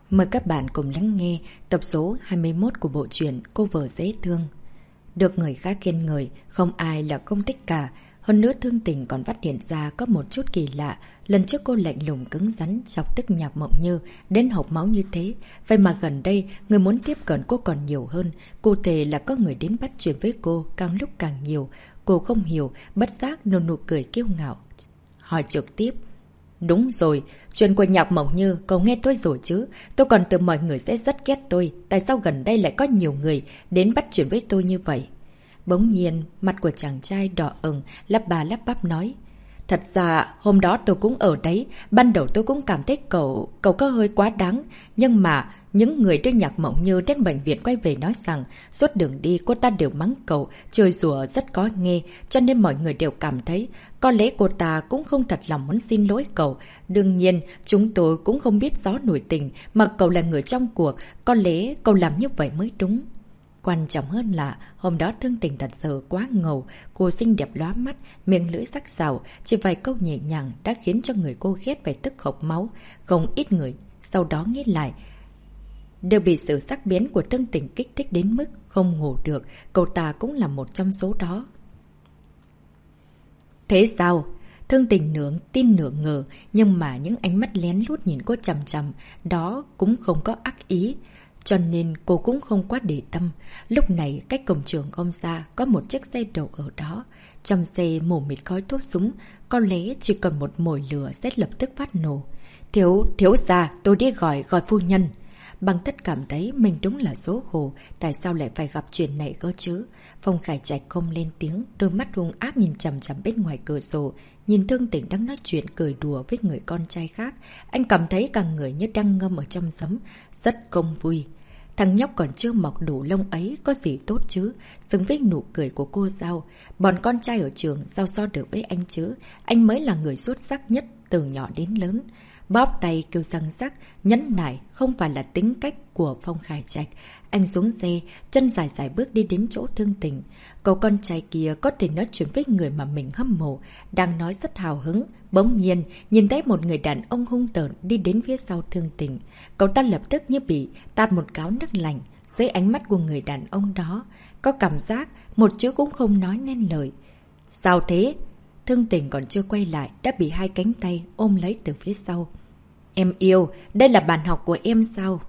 Mời các bạn cùng lắng nghe tập số 21 của bộ truyện Cô Vợ Dễ Thương. Được người khác khen ngợi, không ai là không thích cả. Hơn nữa Thương Tình còn phát hiện ra có một chút kỳ lạ. Lần trước cô lạnh lùng cứng rắn, chọc tức Nhạc Mộng Như, đến hộc máu như thế. Vậy mà gần đây, người muốn tiếp cận cô còn nhiều hơn. Cụ thể là có người đến bắt chuyện với cô càng lúc càng nhiều. Cô không hiểu, bất giác nở nụ cười kiêu ngạo. Hỏi trực tiếp. Đúng rồi, chuyện của Nhạc Mộng Như cậu nghe tôi rồi chứ. Tôi còn tưởng mọi người sẽ rất ghét tôi. Tại sao gần đây lại có nhiều người đến bắt chuyện với tôi như vậy? Bỗng nhiên, mặt của chàng trai đỏ ửng, lắp bà lắp bắp nói. Thật ra, hôm đó tôi cũng ở đấy. Ban đầu tôi cũng cảm thấy cậu có hơi quá đáng. Nhưng mà, những người đưa Nhạc Mộng Như đến bệnh viện quay về nói rằng suốt đường đi cô ta đều mắng cậu, chửi rủa rất có nghe. Cho nên mọi người đều cảm thấy có lẽ cô ta cũng không thật lòng muốn xin lỗi cậu. Đương nhiên, chúng tôi cũng không biết rõ nổi tình, mà cậu là người trong cuộc. Có lẽ cậu làm như vậy mới đúng. Quan trọng hơn là hôm đó Thương Tình thật sự quá ngầu, cô xinh đẹp lóa mắt, miệng lưỡi sắc sảo, chỉ vài câu nhẹ nhàng đã khiến cho người cô ghét phải tức hộc máu. Không ít người sau đó nghĩ lại đều bị sự sắc bén của Thương Tình kích thích đến mức không ngủ được, cậu ta cũng là một trong số đó. Thế sao? Thương Tình nửa tin nửa ngờ, nhưng mà những ánh mắt lén lút nhìn cô chằm chằm, đó cũng không có ác ý. Cho nên cô cũng không quá để tâm. Lúc này cách cổng trường không xa có một chiếc xe đậu ở đó. Trong xe mù mịt khói thuốc súng, có lẽ chỉ cần một mồi lửa sẽ lập tức phát nổ. Thiếu gia, tôi đi gọi phu nhân. Bằng tất cảm thấy mình đúng là số khổ, tại sao lại phải gặp chuyện này cơ chứ? Phong Khải Trạch không lên tiếng, đôi mắt hung ác nhìn chằm chằm bên ngoài cửa sổ, nhìn Thương Tình đang nói chuyện cười đùa với người con trai khác. Anh cảm thấy cả người như đang ngâm ở trong giấm, rất không vui. Thằng nhóc còn chưa mọc đủ lông ấy có gì tốt chứ, xứng với nụ cười của cô Giao. Bọn con trai ở trường sao so được với anh chứ, anh mới là người xuất sắc nhất từ nhỏ đến lớn. Bóp tay kêu răng rắc, nhẫn nại không phải là tính cách của Phong Khải Trạch. Anh xuống xe, chân dài dài bước đi đến chỗ Thương Tình. Cậu con trai kia có thể nói chuyện với người mà mình hâm mộ, đang nói rất hào hứng. Bỗng nhiên, nhìn thấy một người đàn ông hung tợn đi đến phía sau Thương Tình. Cậu ta lập tức như bị tạt một gáo nước lạnh. Dưới ánh mắt của người đàn ông đó, có cảm giác một chữ cũng không nói nên lời. Sao thế? Thương Tình còn chưa quay lại đã bị hai cánh tay ôm lấy từ phía sau. Em yêu, đây là bàn học của em sao?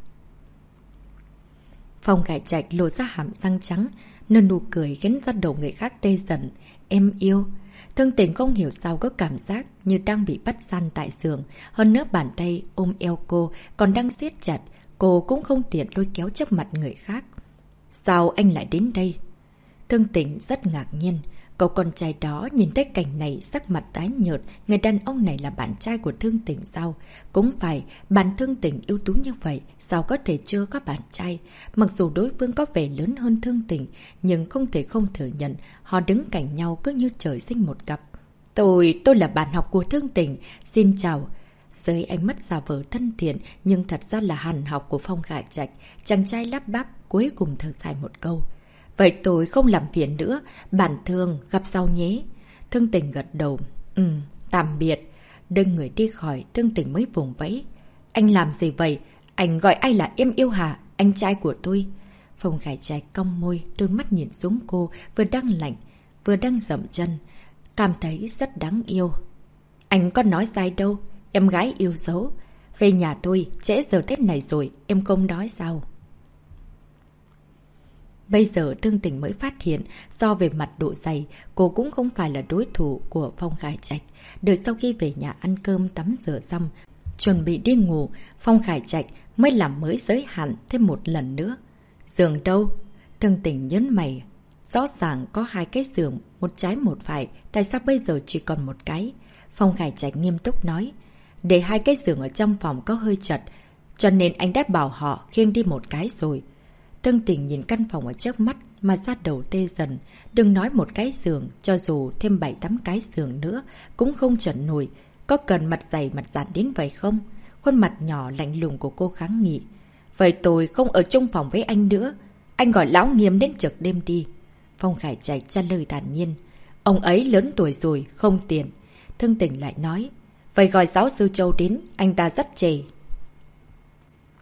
Phong Khải Trạch lộ ra hàm răng trắng, nở nụ cười khiến ra đầu người khác tê dần. Em yêu. Thương Tình không hiểu sao có cảm giác như đang bị bắt gian tại giường. Hơn nữa bàn tay ôm eo cô còn đang siết chặt. Cô cũng không tiện lôi kéo trước mặt người khác. Sao anh lại đến đây? Thương Tình rất ngạc nhiên. Cậu con trai đó nhìn thấy cảnh này sắc mặt tái nhợt, người đàn ông này là bạn trai của Thương Tình sao? Cũng phải, bạn Thương Tình ưu tú như vậy, sao có thể chưa có bạn trai? Mặc dù đối phương có vẻ lớn hơn Thương Tình, nhưng không thể không thừa nhận, họ đứng cạnh nhau cứ như trời sinh một cặp. Tôi là bạn học của Thương Tình, xin chào. Dưới ánh mắt giả vờ thân thiện, nhưng thật ra là hàn học của Phong Khải Trạch, chàng trai lắp bắp cuối cùng thở dài một câu. Vậy tôi không làm phiền nữa, bản Thương gặp sau nhé. Thương Tình gật đầu. Tạm biệt. Đưa người đi khỏi, Thương Tình mới vùng vẫy. Anh làm gì vậy? Anh gọi ai là em yêu hả? Anh trai của tôi. Phong Khải Trạch cong môi, đôi mắt nhìn xuống cô, vừa đang lạnh, vừa đang dậm chân. Cảm thấy rất đáng yêu. Anh có nói sai đâu, em gái yêu dấu. Về nhà tôi, trễ giờ Tết này rồi, em không đói sao? Bây giờ Thương Tình mới phát hiện, so về mặt độ dày, cô cũng không phải là đối thủ của Phong Khải Trạch. Đợi sau khi về nhà ăn cơm tắm rửa xong, chuẩn bị đi ngủ, Phong Khải Trạch mới làm mới giới hạn thêm một lần nữa. Giường đâu? Thương Tình nhớn mày. Rõ ràng có hai cái giường, một trái một phải, tại sao bây giờ chỉ còn một cái? Phong Khải Trạch nghiêm túc nói. Để hai cái giường ở trong phòng có hơi chật, cho nên anh đã bảo họ khiêng đi một cái rồi. Thương Tình nhìn căn phòng ở trước mắt mà ra đầu tê dần. Đừng nói một cái giường, cho dù thêm 7-8 cái giường nữa cũng không chẩn nổi. Có cần mặt dày mặt dạn đến vậy không? Khuôn mặt nhỏ lạnh lùng của cô kháng nghị. Vậy tôi không ở chung phòng với anh nữa. Anh gọi lão Nghiêm đến trực đêm đi. Phong Khải Trạch trả lời thản nhiên. Ông ấy lớn tuổi rồi, không tiền. Thương Tình lại nói. Vậy gọi giáo sư Châu đến, anh ta rất trẻ.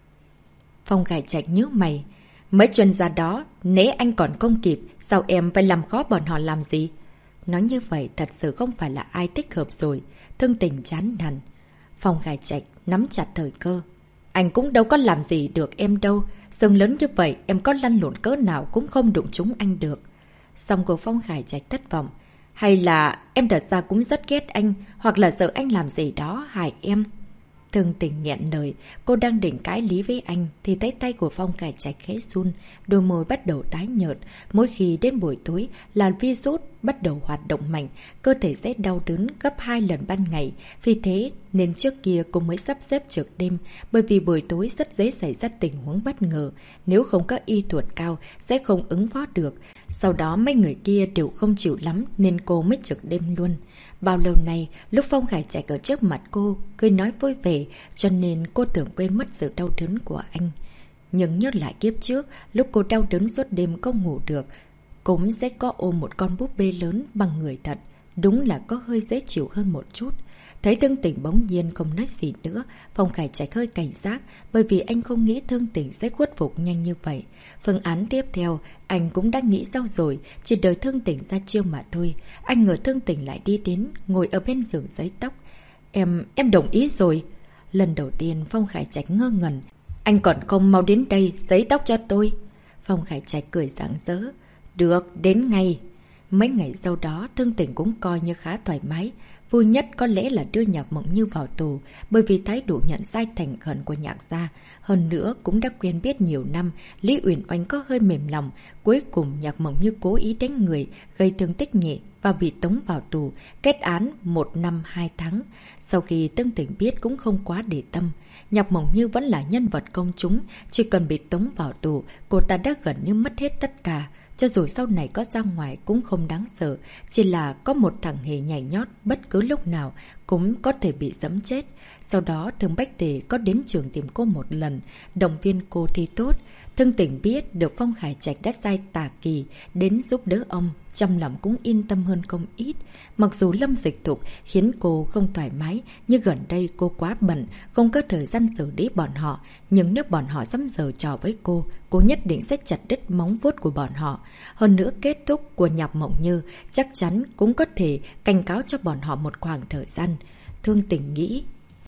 Phong Khải Trạch nhíu mày. Mấy chuyên gia đó, nếu anh còn không kịp, sao em phải làm khó bọn họ làm gì? Nói như vậy thật sự không phải là ai thích hợp rồi. Thương Tình chán nản. Phong Khải Trạch nắm chặt thời cơ. Anh cũng đâu có làm gì được em đâu. Sừng lớn như vậy, em có lăn lộn cỡ nào cũng không đụng trúng anh được. Xong cô Phong Khải Trạch thất vọng. Hay là em thật ra cũng rất ghét anh, hoặc là sợ anh làm gì đó hại em. Thương Tình nghẹn lời, cô đang định cãi lý với anh thì thấy tay của Phong Khải Trạch khẽ run, đôi môi bắt đầu tái nhợt. Mỗi khi đến buổi tối là virus bắt đầu hoạt động mạnh, cơ thể sẽ đau đớn gấp 2 lần ban ngày. Vì thế nên trước kia cô mới sắp xếp trực đêm, bởi vì buổi tối rất dễ xảy ra tình huống bất ngờ. Nếu không có y thuật cao sẽ không ứng phó được. Sau đó mấy người kia đều không chịu lắm nên cô mới trực đêm luôn. Bao lâu nay, lúc Phong Khải Trạch ở trước mặt cô, cười nói vui vẻ, cho nên cô tưởng quên mất sự đau đớn của anh. Nhưng nhớ lại kiếp trước, lúc cô đau đớn suốt đêm không ngủ được, cũng sẽ có ôm một con búp bê lớn bằng người thật. Đúng là có hơi dễ chịu hơn một chút. Thấy Thương Tình bỗng nhiên không nói gì nữa, Phong Khải Trạch hơi cảnh giác, bởi vì anh không nghĩ Thương Tình sẽ khuất phục nhanh như vậy. Phương án tiếp theo, anh cũng đã nghĩ sau rồi, chỉ đợi Thương Tình ra chiêu mà thôi. Anh ngờ Thương Tình lại đi đến, ngồi ở bên giường giấy tóc. Em đồng ý rồi. Lần đầu tiên Phong Khải Trạch ngơ ngẩn. Anh còn không mau đến đây, giấy tóc cho tôi. Phong Khải Trạch cười rạng rỡ. Được, đến ngay. Mấy ngày sau đó, Thương Tình cũng coi như khá thoải mái. Vui nhất có lẽ là đưa Nhạc Mộng Như vào tù, bởi vì thái độ nhận sai thành khẩn của Nhạc gia. Hơn nữa cũng đã quen biết nhiều năm, Lý Uyển Oanh có hơi mềm lòng. Cuối cùng Nhạc Mộng Như cố ý đánh người, gây thương tích nhẹ và bị tống vào tù, kết án 1 năm 2 tháng. Sau khi Thương Tình biết cũng không quá để tâm. Nhạc Mộng Như vẫn là nhân vật công chúng, chỉ cần bị tống vào tù, cô ta đã gần như mất hết tất cả. Cho dù sau này có ra ngoài cũng không đáng sợ, chỉ là có một thằng hề nhảy nhót bất cứ lúc nào cũng có thể bị giẫm chết. Sau đó Thương Bách Tề có đến trường tìm cô một lần, động viên cô thi tốt. Thương Tình biết được Phong Khải Trạch đã sai tà kỳ đến giúp đỡ ông, trong lòng cũng yên tâm hơn không ít. Mặc dù Lâm Dịch Thục khiến cô không thoải mái, nhưng gần đây cô quá bận, không có thời gian xử lý bọn họ. Nhưng nếu bọn họ dám giở trò với cô nhất định sẽ chặt đứt móng vuốt của bọn họ. Hơn nữa kết thúc của Nhạc Mộng Như chắc chắn cũng có thể cảnh cáo cho bọn họ một khoảng thời gian. Thương Tình nghĩ.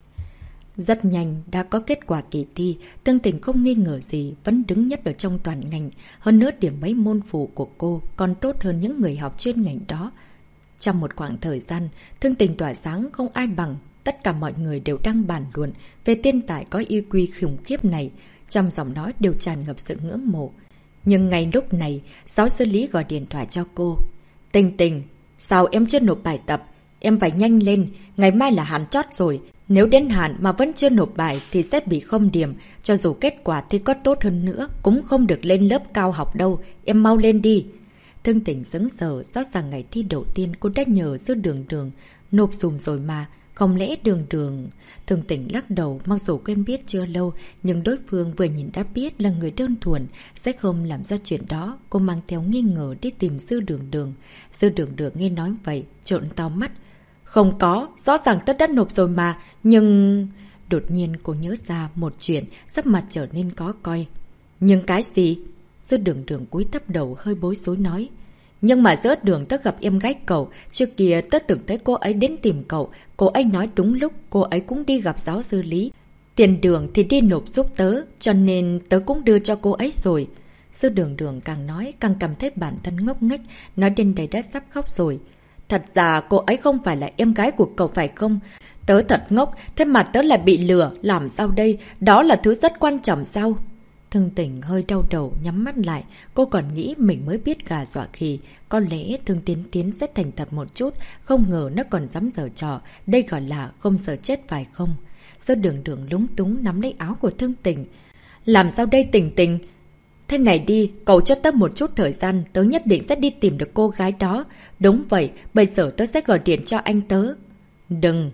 Rất nhanh đã có kết quả kỳ thi, Thương Tình không nghi ngờ gì, vẫn đứng nhất ở trong toàn ngành. Hơn nữa điểm mấy môn phụ của cô còn tốt hơn những người học chuyên ngành đó. Trong một khoảng thời gian, Thương Tình tỏa sáng không ai bằng. Tất cả mọi người đều đang bàn luận về thiên tài có IQ khủng khiếp này. Trong giọng nói đều tràn ngập sự ngưỡng mộ. Nhưng ngay lúc này, giáo sư Lý gọi điện thoại cho cô. Tình Tình, sao em chưa nộp bài tập? Em phải nhanh lên, ngày mai là hạn chót rồi. Nếu đến hạn mà vẫn chưa nộp bài thì sẽ bị không điểm. Cho dù kết quả thi có tốt hơn nữa, cũng không được lên lớp cao học đâu. Em mau lên đi. Thương Tình sững sờ, rõ ràng ngày thi đầu tiên cô đã nhờ sư Đường nộp dùm rồi mà. Không lẽ Đường Thương Tình lắc đầu, mặc dù quen biết chưa lâu, nhưng đối phương vừa nhìn đã biết là người đơn thuần, sẽ không làm ra chuyện đó. Cô mang theo nghi ngờ đi tìm sư Đường. Sư Đường nghe nói vậy, trợn to mắt. Không có, rõ ràng tớ đã nộp rồi mà, nhưng... Đột nhiên cô nhớ ra một chuyện, sắc mặt trở nên có coi. Nhưng cái gì? Sư Đường cúi thấp đầu hơi bối rối nói. Nhưng mà giữa đường tớ gặp em gái cậu, trước kia tớ từng thấy cô ấy đến tìm cậu. Cô ấy nói đúng lúc, cô ấy cũng đi gặp giáo sư Lý. Tiền đường thì đi nộp giúp tớ, cho nên tớ cũng đưa cho cô ấy rồi. Sư Đường càng nói càng cảm thấy bản thân ngốc nghếch, nói đến đây đã sắp khóc rồi. Thật ra cô ấy không phải là em gái của cậu phải không? Tớ thật ngốc, thế mà tớ lại bị lừa, làm sao đây? Đó là thứ rất quan trọng sao? Thương Tình hơi đau đầu nhắm mắt lại, cô còn nghĩ mình mới biết gà dọa khỉ. Có lẽ Thương Tiến sẽ thành thật một chút, không ngờ nó còn dám giở trò, đây gọi là không sợ chết phải không? Sư Đường lúng túng nắm lấy áo của Thương Tình. Làm sao đây Tình? Thế này đi, cậu cho tớ một chút thời gian, tớ nhất định sẽ đi tìm được cô gái đó. Đúng vậy, bây giờ tớ sẽ gọi điện cho anh tớ. Đừng!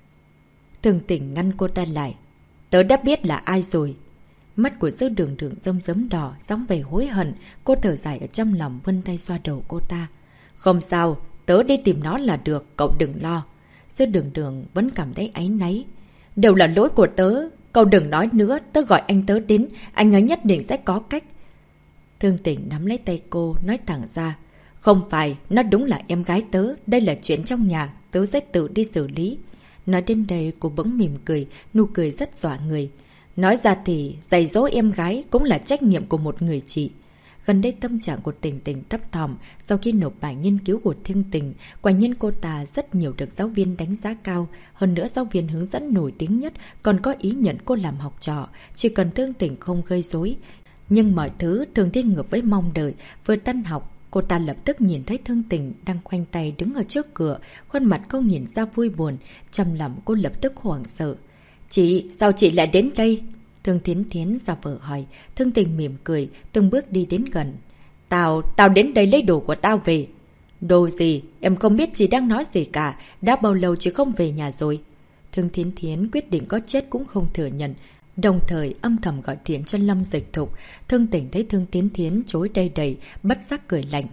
Thương Tình ngăn cô ta lại. Tớ đã biết là ai rồi. Mắt của Sư Đường rơm rớm đỏ, sóng về hối hận. Cô thở dài ở trong lòng, vươn tay xoa đầu cô ta. Không sao, tớ đi tìm nó là được, cậu đừng lo. Sư Đường vẫn cảm thấy áy náy. Đều là lỗi của tớ, cậu đừng nói nữa, tớ gọi anh tớ đến, anh ấy nhất định sẽ có cách. Thương Tình nắm lấy tay cô, nói thẳng ra. Không phải, nó đúng là em gái tớ, đây là chuyện trong nhà, tớ sẽ tự đi xử lý. Nói đến đây cô bỗng mỉm cười, nụ cười rất dọa người. Nói ra thì dạy dỗ em gái cũng là trách nhiệm của một người chị. Gần đây tâm trạng của Tình Tình thấp thỏm sau khi nộp bài nghiên cứu của Thương Tình. Quả nhiên cô ta rất nhiều được giáo viên đánh giá cao. Hơn nữa giáo viên hướng dẫn nổi tiếng nhất còn có ý nhận cô làm học trò. Chỉ cần Thương Tình không gây rối. Nhưng mọi thứ thường đi ngược với mong đợi. Vừa tan học, cô ta lập tức nhìn thấy Thương Tình đang khoanh tay đứng ở trước cửa. Khuôn mặt không nhìn ra vui buồn. Trong lòng cô lập tức hoảng sợ. Chị, sao chị lại đến đây? Thương Thiến Thiến ra vờ hỏi. Thương Tình mỉm cười, từng bước đi đến gần. Tao đến đây lấy đồ của tao về. Đồ gì? Em không biết chị đang nói gì cả. Đã bao lâu chị không về nhà rồi? Thương Thiến Thiến quyết định có chết cũng không thừa nhận. Đồng thời âm thầm gọi điện cho Lâm Dịch Thục. Thương Tình thấy Thương Thiến Thiến chối đầy đầy, bất giác cười lạnh.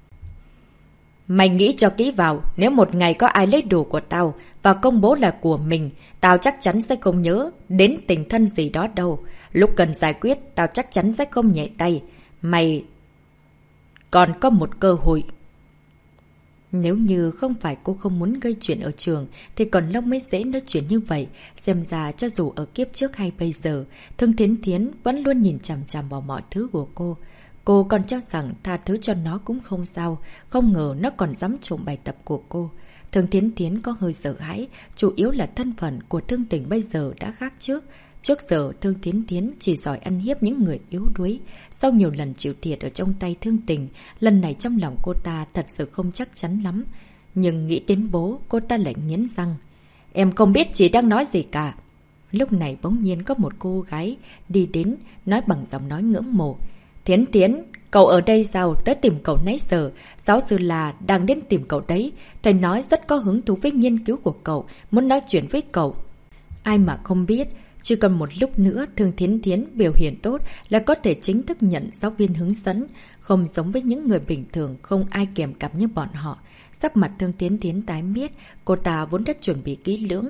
Mày nghĩ cho kỹ vào, nếu một ngày có ai lấy đồ của tao và công bố là của mình, tao chắc chắn sẽ không nhớ đến tình thân gì đó đâu. Lúc cần giải quyết, tao chắc chắn sẽ không nhẹ tay. Mày còn có một cơ hội. Nếu như không phải cô không muốn gây chuyện ở trường, thì còn lâu mới dễ nói chuyện như vậy. Xem ra cho dù ở kiếp trước hay bây giờ, Thương Thiến Thiến vẫn luôn nhìn chằm chằm vào mọi thứ của cô. Cô còn cho rằng tha thứ cho nó cũng không sao, không ngờ nó còn dám trộm bài tập của cô. Thương Thiến Thiến có hơi sợ hãi, chủ yếu là thân phận của Thương Tình bây giờ đã khác trước. Trước giờ Thương Thiến Thiến chỉ giỏi ăn hiếp những người yếu đuối. Sau nhiều lần chịu thiệt ở trong tay Thương Tình, lần này trong lòng cô ta thật sự không chắc chắn lắm. Nhưng nghĩ đến bố, cô ta lại nghiến răng. Em không biết chị đang nói gì cả. Lúc này bỗng nhiên có một cô gái đi đến, nói bằng giọng nói ngưỡng mộ. Thiến Thiến, cậu ở đây sao? Tớ tìm cậu nãy giờ. Giáo sư là đang đến tìm cậu đấy. Thầy nói rất có hứng thú với nghiên cứu của cậu, muốn nói chuyện với cậu. Ai mà không biết, chỉ còn một lúc nữa Thương Thiến Thiến biểu hiện tốt là có thể chính thức nhận giáo viên hướng dẫn. Không giống với những người bình thường, không ai kèm cặp như bọn họ. Sắc mặt Thương Thiến Thiến tái mét, cô ta vốn đã chuẩn bị kỹ lưỡng.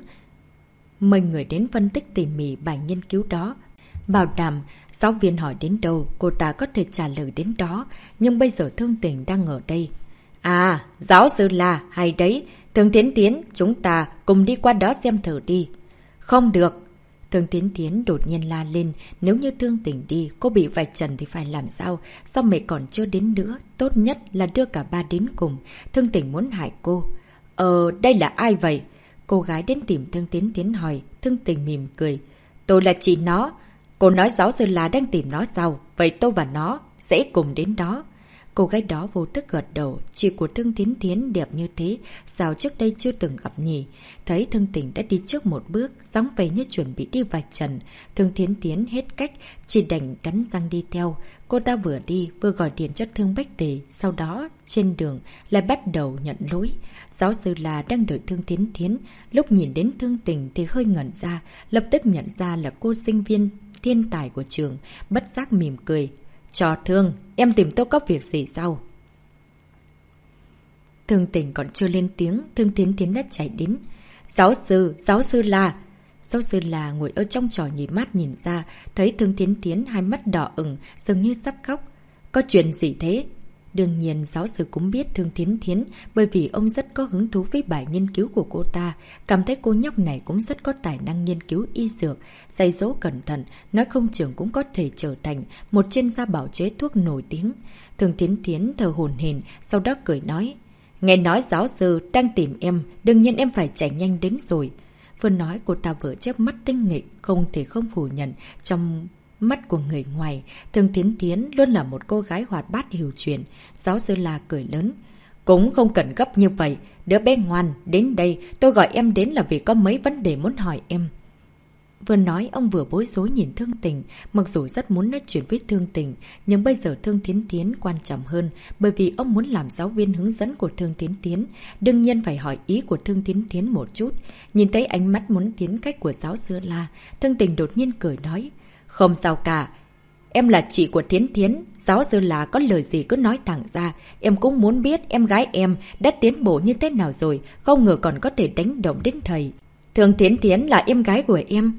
Mời người đến phân tích tỉ mỉ bài nghiên cứu đó. Bảo đảm, giáo viên hỏi đến đâu, cô ta có thể trả lời đến đó. Nhưng bây giờ Thương Tình đang ở đây. À, giáo sư là, hay đấy. Thương Thiến Thiến, chúng ta cùng đi qua đó xem thử đi. Không được. Thương Thiến Thiến đột nhiên la lên. Nếu như Thương Tình đi, cô bị vạch trần thì phải làm sao? Sao mày còn chưa đến nữa? Tốt nhất là đưa cả ba đến cùng. Thương Tình muốn hại cô. Đây là ai vậy? Cô gái đến tìm Thương Thiến Thiến hỏi. Thương Tình mỉm cười. Tôi là chị nó. Cô nói giáo sư là đang tìm nó sao? Vậy tôi và nó sẽ cùng đến đó. Cô gái đó vô thức gật đầu. Chị của Thương Thiến Thiến đẹp như thế, sao trước đây chưa từng gặp nhỉ? Thấy Thương Tình đã đi trước một bước, dáng vẻ như chuẩn bị đi vạch trần. Thương Thiến Thiến hết cách, chỉ đành cắn răng đi theo. Cô ta vừa đi vừa gọi điện cho Thương Bách Tề. Sau đó trên đường lại bắt đầu nhận lỗi. Giáo sư là đang đợi Thương Thiến Thiến. Lúc nhìn đến Thương Tình thì hơi ngẩn ra, lập tức nhận ra là cô sinh viên thiên tài của trường, bất giác mỉm cười. Trò Thương, em tìm tôi có việc gì sao? Thương Tình còn chưa lên tiếng, Thương Thiến Thiến đã chạy đến. Giáo sư là... Giáo sư là ngồi ở trong tròi nghỉ mát nhìn ra, thấy Thương Thiến Thiến hai mắt đỏ ửng, dường như sắp khóc. Có chuyện gì thế? Đương nhiên giáo sư cũng biết Thương Thiến Thiến, bởi vì ông rất có hứng thú với bài nghiên cứu của cô ta, cảm thấy cô nhóc này cũng rất có tài năng nghiên cứu y dược, dạy dỗ cẩn thận, nói không chừng cũng có thể trở thành một chuyên gia bào chế thuốc nổi tiếng. Thương Thiến Thiến thở hổn hển, sau đó cười nói, nghe nói giáo sư đang tìm em, đương nhiên em phải chạy nhanh đến rồi. Vừa nói cô ta vừa chớp mắt tinh nghịch, không thể không phủ nhận trong mắt của người ngoài, Thương Thiến Thiến luôn là một cô gái hoạt bát hiểu chuyện. Giáo sư La cười lớn. Cũng không cần gấp như vậy. Đứa bé ngoan, đến đây, tôi gọi em đến là vì có mấy vấn đề muốn hỏi em. Vừa nói, ông vừa bối rối nhìn Thương Tình. Mặc dù rất muốn nói chuyện với Thương Tình, nhưng bây giờ Thương Thiến Thiến quan trọng hơn, bởi vì ông muốn làm giáo viên hướng dẫn của Thương Thiến Thiến. Đương nhiên phải hỏi ý của Thương Thiến Thiến một chút. Nhìn thấy ánh mắt muốn tiến cách của giáo sư La, Thương Tình đột nhiên cười nói. Không sao cả. Em là chị của Thiến Thiến. Giáo sư là có lời gì cứ nói thẳng ra. Em cũng muốn biết em gái em đã tiến bộ như thế nào rồi. Không ngờ còn có thể đánh động đến thầy. Thường Thiến Thiến là em gái của em.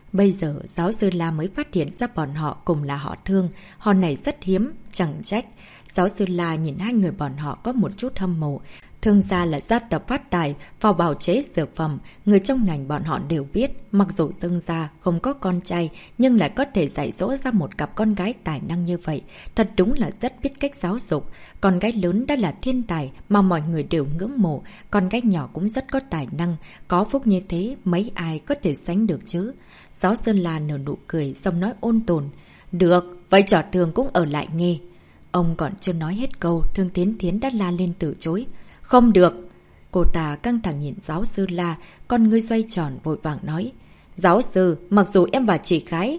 Bây giờ giáo sư La mới phát hiện ra bọn họ cùng là họ Thương. Họ này rất hiếm, chẳng trách. Giáo sư La nhìn hai người bọn họ có một chút hâm mộ. Thương gia là gia tộc phát tài vào bào chế dược phẩm. Người trong ngành bọn họ đều biết, mặc dù Dương gia không có con trai, nhưng lại có thể dạy dỗ ra một cặp con gái tài năng như vậy. Thật đúng là rất biết cách giáo dục. Con gái lớn đã là thiên tài mà mọi người đều ngưỡng mộ. Con gái nhỏ cũng rất có tài năng. Có phúc như thế, mấy ai có thể sánh được chứ? Giáo sư La nở nụ cười, xong nói ôn tồn. Được, vậy trò Thương cũng ở lại nghe. Ông còn chưa nói hết câu, Thương Tiến Thiến đã la lên từ chối. Không được. Cô ta căng thẳng nhìn giáo sư La, con ngươi xoay tròn vội vàng nói. Giáo sư, mặc dù em và chị gái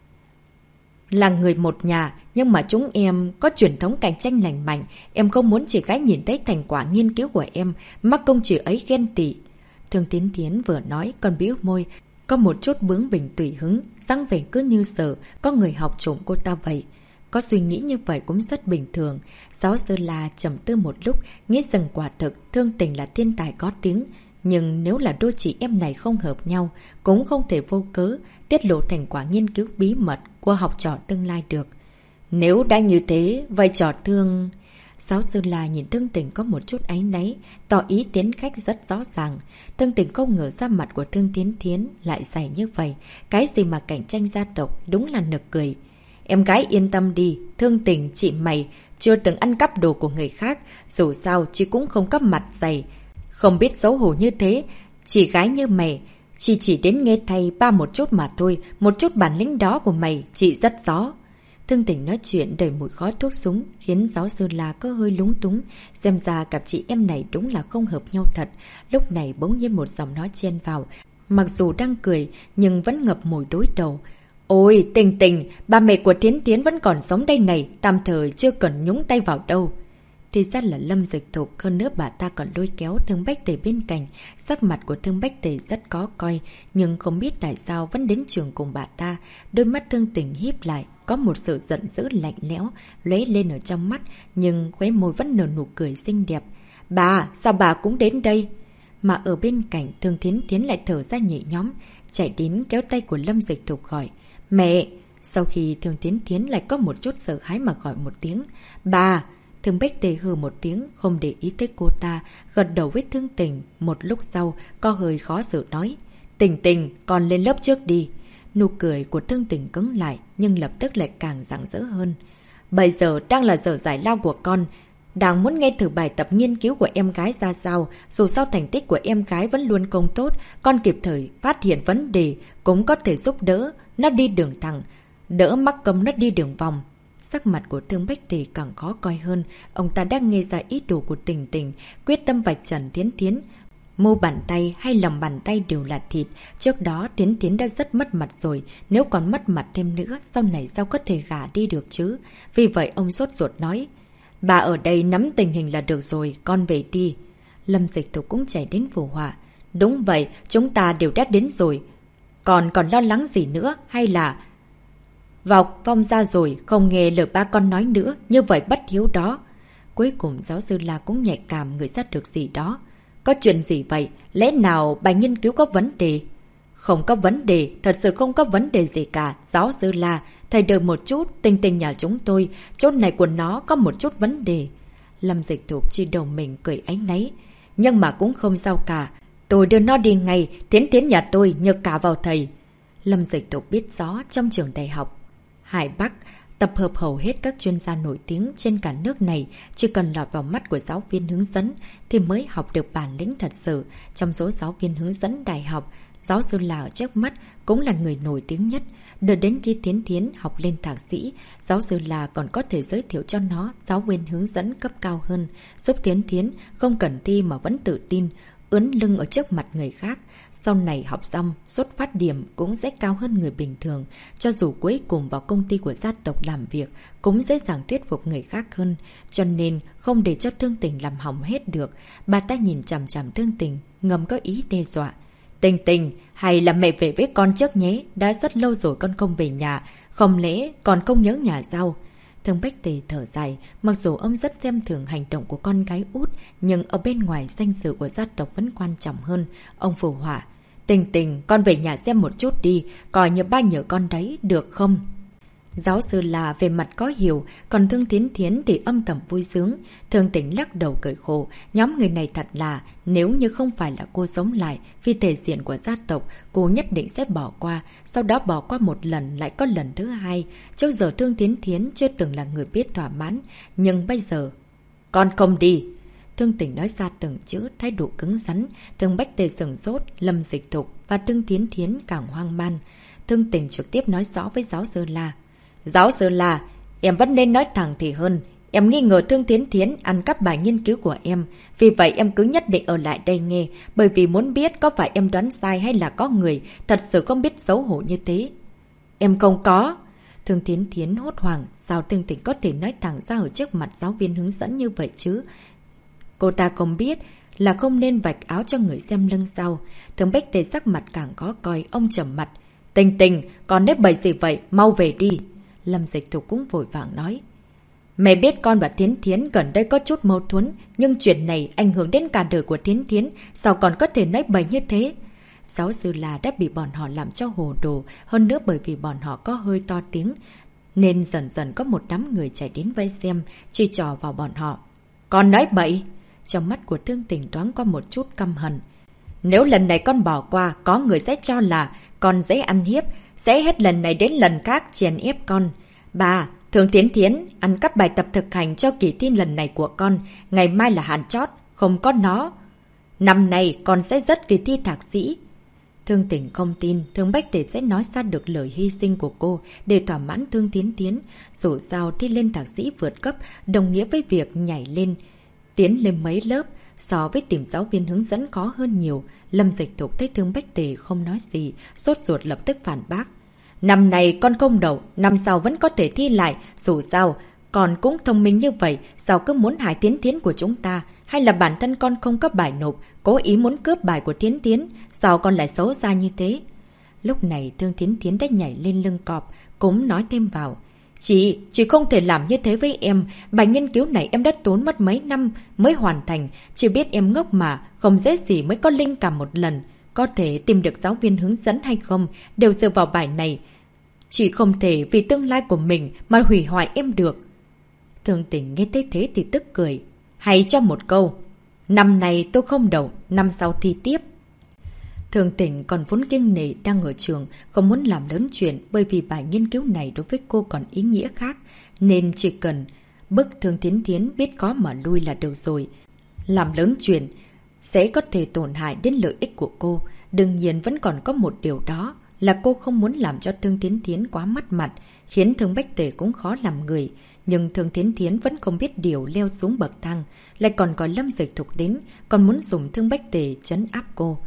là người một nhà, nhưng mà chúng em có truyền thống cạnh tranh lành mạnh. Em không muốn chị gái nhìn thấy thành quả nghiên cứu của em, mắc công chị ấy ghen tị. Thương Tiến Thiến vừa nói còn bĩu môi, có một chút bướng bỉnh tùy hứng, dáng vẻ cứ như sợ có người học trộm cô ta vậy. Có suy nghĩ như vậy cũng rất bình thường. Giáo sư La trầm tư một lúc, nghĩ rằng quả thực Thương Tình là thiên tài có tiếng. Nhưng nếu là đôi chị em này không hợp nhau, cũng không thể vô cớ tiết lộ thành quả nghiên cứu bí mật của học trò tương lai được. Nếu đã như thế, vậy trò Thương... Giáo sư La nhìn Thương Tình có một chút áy náy, tỏ ý tiến khách rất rõ ràng. Thương Tình không ngờ ra mặt của Thương Tiến Thiến lại dày như vậy. Cái gì mà cạnh tranh gia tộc, đúng là nực cười. Em gái yên tâm đi, Thương Tình chị mày chưa từng ăn cắp đồ của người khác, dù sao chị cũng không cấp mặt dày. Không biết xấu hổ như thế, chị gái như mày, chị chỉ đến nghe thay ba một chút mà thôi, một chút bản lĩnh đó của mày, chị rất rõ. Thương Tình nói chuyện đầy mùi khói thuốc súng, khiến giáo sư La có hơi lúng túng, xem ra cặp chị em này đúng là không hợp nhau thật. Lúc này bỗng nhiên một giọng nói chen vào, mặc dù đang cười nhưng vẫn ngập mùi đối đầu. Ôi, Tình Tình, ba mẹ của Thiến Thiến vẫn còn sống đây này, tạm thời chưa cần nhúng tay vào đâu. Thì ra là Lâm Dịch Thục, hơn nữa bà ta còn lôi kéo Thương Bách Tề bên cạnh. Sắc mặt của Thương Bách Tề rất có coi, nhưng không biết tại sao vẫn đến trường cùng bà ta. Đôi mắt Thương Tình híp lại, có một sự giận dữ lạnh lẽo lóe lên ở trong mắt, nhưng khóe môi vẫn nở nụ cười xinh đẹp. Bà, sao bà cũng đến đây? Mà ở bên cạnh, Thương Thiến Thiến lại thở ra nhẹ nhõm, chạy đến kéo tay của Lâm Dịch Thục gọi. Mẹ! Sau khi Thương Thiến Thiến lại có một chút sợ hãi mà gọi một tiếng. Bà! Thương Bách Tề hừ một tiếng, không để ý tới cô ta, gật đầu với Thương Tình. Một lúc sau, có hơi khó xử nói. Tình Tình, con lên lớp trước đi. Nụ cười của Thương Tình cứng lại, nhưng lập tức lại càng rạng rỡ hơn. Bây giờ đang là giờ giải lao của con. Đang muốn nghe thử bài tập nghiên cứu của em gái ra sao. Dù sao thành tích của em gái vẫn luôn công tốt, con kịp thời phát hiện vấn đề, cũng có thể giúp đỡ nó đi đường thẳng, đỡ mắc công nó đi đường vòng. Sắc mặt của Thương Bách Tề càng khó coi hơn. Ông ta đang nghe ra ý đồ của Tình Tình, quyết tâm vạch trần Thiến Thiến. Mu bàn tay hay lòng bàn tay đều là thịt. Trước đó Thiến Thiến đã rất mất mặt rồi, nếu còn mất mặt thêm nữa, sau này sao có thể gả đi được chứ? Vì vậy ông sốt ruột nói. Bà ở đây nắm tình hình là được rồi, con về đi. Lâm Dịch Thục cũng chạy đến phù họa. Đúng vậy, chúng ta đều đã đến rồi. Còn lo lắng gì nữa, hay là... Vào vong ra rồi, không nghe lời ba con nói nữa, như vậy bất hiếu đó. Cuối cùng giáo sư La cũng nhạy cảm người sát được gì đó. Có chuyện gì vậy? Lẽ nào bài nghiên cứu có vấn đề? Không có vấn đề, thật sự không có vấn đề gì cả. Giáo sư La, thầy đợi một chút, Tình Tình nhà chúng tôi, chỗ này của nó có một chút vấn đề. Lâm Dịch Thục chỉ đầu mình cười áy náy. Nhưng mà cũng không sao cả. Tôi đưa nó đi ngay, Thiến Thiến nhà tôi nhờ cả vào thầy. Lâm Dịch Thục biết rõ trong trường đại học Hải Bắc, tập hợp hầu hết các chuyên gia nổi tiếng trên cả nước này, chỉ cần lọt vào mắt của giáo viên hướng dẫn thì mới học được bản lĩnh thật sự. Trong số giáo viên hướng dẫn đại học, giáo sư là ở trước mắt cũng là người nổi tiếng nhất. Đợi đến khi Thiến Thiến học lên thạc sĩ, giáo sư là còn có thể giới thiệu cho nó giáo viên hướng dẫn cấp cao hơn, giúp Thiến Thiến không cần thi mà vẫn tự tin, ướn lưng ở trước mặt người khác. Sau này học xong, xuất phát điểm cũng sẽ cao hơn người bình thường. Cho dù cuối cùng vào công ty của gia tộc làm việc, cũng dễ dàng thuyết phục người khác hơn. Cho nên không để cho Thương Tình làm hỏng hết được. Bà ta nhìn chằm chằm Thương Tình, ngầm có ý đe dọa. Tình Tình, hay là mẹ về với con trước nhé. Đã rất lâu rồi con không về nhà. Không lẽ còn không nhớ nhà sao? Thương Bách Tề thở dài, mặc dù ông rất xem thường hành động của con gái út, nhưng ở bên ngoài danh dự của gia tộc vẫn quan trọng hơn. Ông phù họa. Tình Tình, con về nhà xem một chút đi, coi như ba nhờ con đấy, được không? Giáo sư là về mặt có hiểu, còn Thương Thiến Thiến thì âm thầm vui sướng. Thương Tình lắc đầu cười khổ, nhóm người này thật là, nếu như không phải là cô sống lại, vì thể diện của gia tộc, cô nhất định sẽ bỏ qua, sau đó bỏ qua một lần lại có lần thứ hai. Trước giờ Thương Thiến Thiến chưa từng là người biết thỏa mãn, nhưng bây giờ... Con không đi! Thương Tình nói ra từng chữ, thái độ cứng rắn. Thương Bách Tề sửng sốt, Lâm Dịch Thục và Thương Thiến Thiến càng hoang man. Thương Tình trực tiếp nói rõ với giáo sư là: Giáo sư là, em vẫn nên nói thẳng thì hơn. Em nghi ngờ Thương Thiến Thiến ăn cắp bài nghiên cứu của em. Vì vậy em cứ nhất định ở lại đây nghe. Bởi vì muốn biết có phải em đoán sai hay là có người thật sự không biết xấu hổ như thế. Em không có. Thương Thiến Thiến hốt hoảng. Sao Thương Tình có thể nói thẳng ra ở trước mặt giáo viên hướng dẫn như vậy chứ? Cô ta không biết là không nên vạch áo cho người xem lưng sau. Thương Bách Tề sắc mặt càng khó coi, ông trầm mặt. Tình Tình, còn nếp bầy gì vậy, mau về đi. Lâm Dịch Thục cũng vội vàng nói. Mẹ biết con và Thiến Thiến gần đây có chút mâu thuẫn, nhưng chuyện này ảnh hưởng đến cả đời của Thiến Thiến, sao còn có thể nói bậy như thế? Giáo sư là đã bị bọn họ làm cho hồ đồ, hơn nữa bởi vì bọn họ có hơi to tiếng, nên dần dần có một đám người chạy đến vây xem, chỉ trò vào bọn họ. Con nói bậy! Trong mắt của Thương Tình thoáng qua một chút căm hận. Nếu lần này con bỏ qua, có người sẽ cho là con dễ ăn hiếp, sẽ hết lần này đến lần khác chèn ép con. Bà, Thương Thiến Thiến, ăn cắp bài tập thực hành cho kỳ thi lần này của con, ngày mai là hạn chót, không có nó. Năm nay con sẽ dứt kỳ thi thạc sĩ. Thương Tình không tin Thương Bách Tề sẽ nói ra được lời hy sinh của cô để thỏa mãn Thương Thiến Thiến. Dù sao thi lên thạc sĩ vượt cấp đồng nghĩa với việc nhảy lên, tiến lên mấy lớp, so với tìm giáo viên hướng dẫn khó hơn nhiều. Lâm Dịch Thục thấy Thương Bách Tề không nói gì, sốt ruột lập tức phản bác. Năm này con không đậu, năm sau vẫn có thể thi lại, dù sao, con cũng thông minh như vậy, sao cứ muốn hại Thiến Thiến của chúng ta? Hay là bản thân con không có bài nộp, cố ý muốn cướp bài của Thiến Thiến, sao con lại xấu xa như thế? Lúc này Thương Thiến Thiến đã nhảy lên lưng cọp, cũng nói thêm vào. Chị không thể làm như thế với em, bài nghiên cứu này em đã tốn mất mấy năm mới hoàn thành, chỉ biết em ngốc mà, không dễ gì mới có linh cảm một lần. Có thể tìm được giáo viên hướng dẫn hay không, đều dựa vào bài này. Chị không thể vì tương lai của mình mà hủy hoại em được. Thương Tình nghe thấy thế thì tức cười. Hay cho một câu. Năm này tôi không đậu, năm sau thi tiếp. Thương Tình còn vốn kiêng nể đang ở trường, không muốn làm lớn chuyện bởi vì bài nghiên cứu này đối với cô còn ý nghĩa khác. Nên chỉ cần bức Thương Thiến Thiến biết có mà lui là được rồi. Làm lớn chuyện sẽ có thể tổn hại đến lợi ích của cô. Đương nhiên vẫn còn có một điều đó là cô không muốn làm cho Thương Thiến Thiến quá mất mặt, khiến Thương Bách Tề cũng khó làm người. Nhưng Thương Thiến Thiến vẫn không biết điều leo xuống bậc thang, lại còn gọi Lâm Dịch Thục đến, còn muốn dùng Thương Bách Tề trấn áp cô.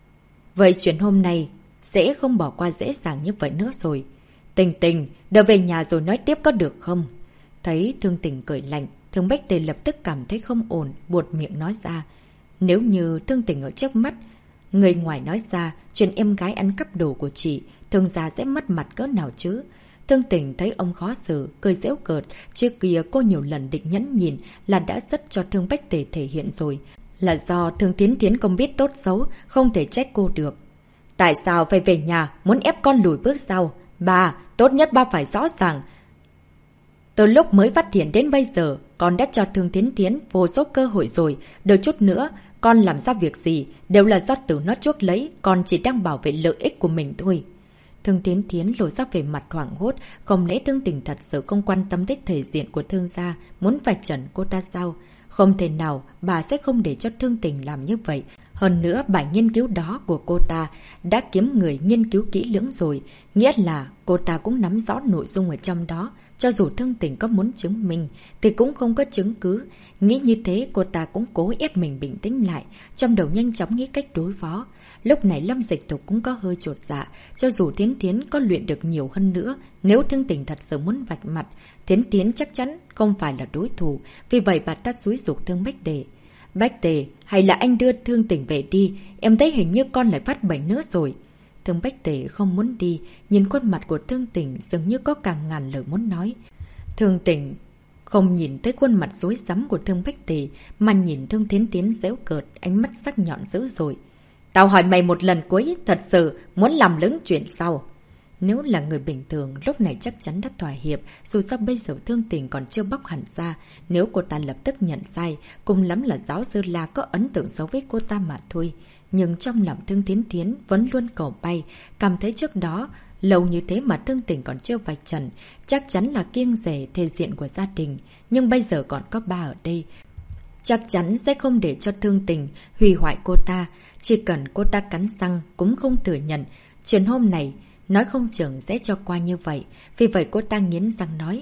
Vậy chuyện hôm nay sẽ không bỏ qua dễ dàng như vậy nữa rồi. Tình Tình, đợi về nhà rồi nói tiếp có được không? Thấy Thương Tình cười lạnh, Thương Bách Tề lập tức cảm thấy không ổn, buột miệng nói ra. Nếu như Thương Tình ở trước mắt, người ngoài nói ra chuyện em gái ăn cắp đồ của chị, Thương gia sẽ mất mặt cỡ nào chứ? Thương Tình thấy ông khó xử, cười giễu cợt, trước kia cô nhiều lần định nhẫn nhìn là đã rất cho Thương Bách Tề thể hiện rồi. Là do Thương Thiến Thiến không biết tốt xấu, không thể trách cô được. Tại sao phải về nhà, muốn ép con lùi bước sau? Ba, tốt nhất ba phải rõ ràng. Từ lúc mới phát hiện đến bây giờ, con đã cho Thương Thiến Thiến vô số cơ hội rồi. Đợi chút nữa, con làm ra việc gì, đều là do tự nó chuốc lấy, con chỉ đang bảo vệ lợi ích của mình thôi. Thương Thiến Thiến lộ ra về mặt hoảng hốt, không lẽ Thương Tình thật sự không quan tâm đến thể diện của Thương gia, muốn vạch trần cô ta sao? Không thể nào, bà sẽ không để cho Thương Tình làm như vậy. Hơn nữa, bài nghiên cứu đó của cô ta đã kiếm người nghiên cứu kỹ lưỡng rồi, nghĩa là cô ta cũng nắm rõ nội dung ở trong đó. Cho dù Thương Tình có muốn chứng minh thì cũng không có chứng cứ. Nghĩ như thế cô ta cũng cố ép mình bình tĩnh lại, trong đầu nhanh chóng nghĩ cách đối phó. Lúc này Lâm Dịch Thục cũng có hơi chột dạ. Cho dù Thiến Thiến có luyện được nhiều hơn nữa, nếu Thương Tình thật sự muốn vạch mặt, Thiến Thiến chắc chắn không phải là đối thủ. Vì vậy bà ta xúi giục Thương Bách Tề. Bách Tề, hay là anh đưa Thương Tình về đi, em thấy hình như con lại phát bệnh nữa rồi. Thương Bách Tề không muốn đi, nhìn khuôn mặt của Thương Tình dường như có càng ngàn lời muốn nói. Thương Tình không nhìn tới khuôn mặt rối rắm của Thương Bách Tề, mà nhìn Thương Thiến Thiến giễu cợt, ánh mắt sắc nhọn dữ rồi. Tao hỏi mày một lần cuối, thật sự muốn làm lớn chuyện sao? Nếu là người bình thường, lúc này chắc chắn đã thỏa hiệp, dù sao bây giờ Thương Tình còn chưa bóc hẳn ra. Nếu cô ta lập tức nhận sai, cùng lắm là giáo sư La có ấn tượng xấu với cô ta mà thôi. Nhưng trong lòng Thương Thiến Thiến vẫn luôn cầu bay, cảm thấy trước đó, lâu như thế mà Thương Tình còn chưa vạch trần, chắc chắn là kiêng dè thể diện của gia đình. Nhưng bây giờ còn có ba ở đây, chắc chắn sẽ không để cho Thương Tình hủy hoại cô ta. Chỉ cần cô ta cắn răng cũng không thừa nhận. Chuyện hôm này, nói không chừng sẽ cho qua như vậy. Vì vậy cô ta nghiến răng nói.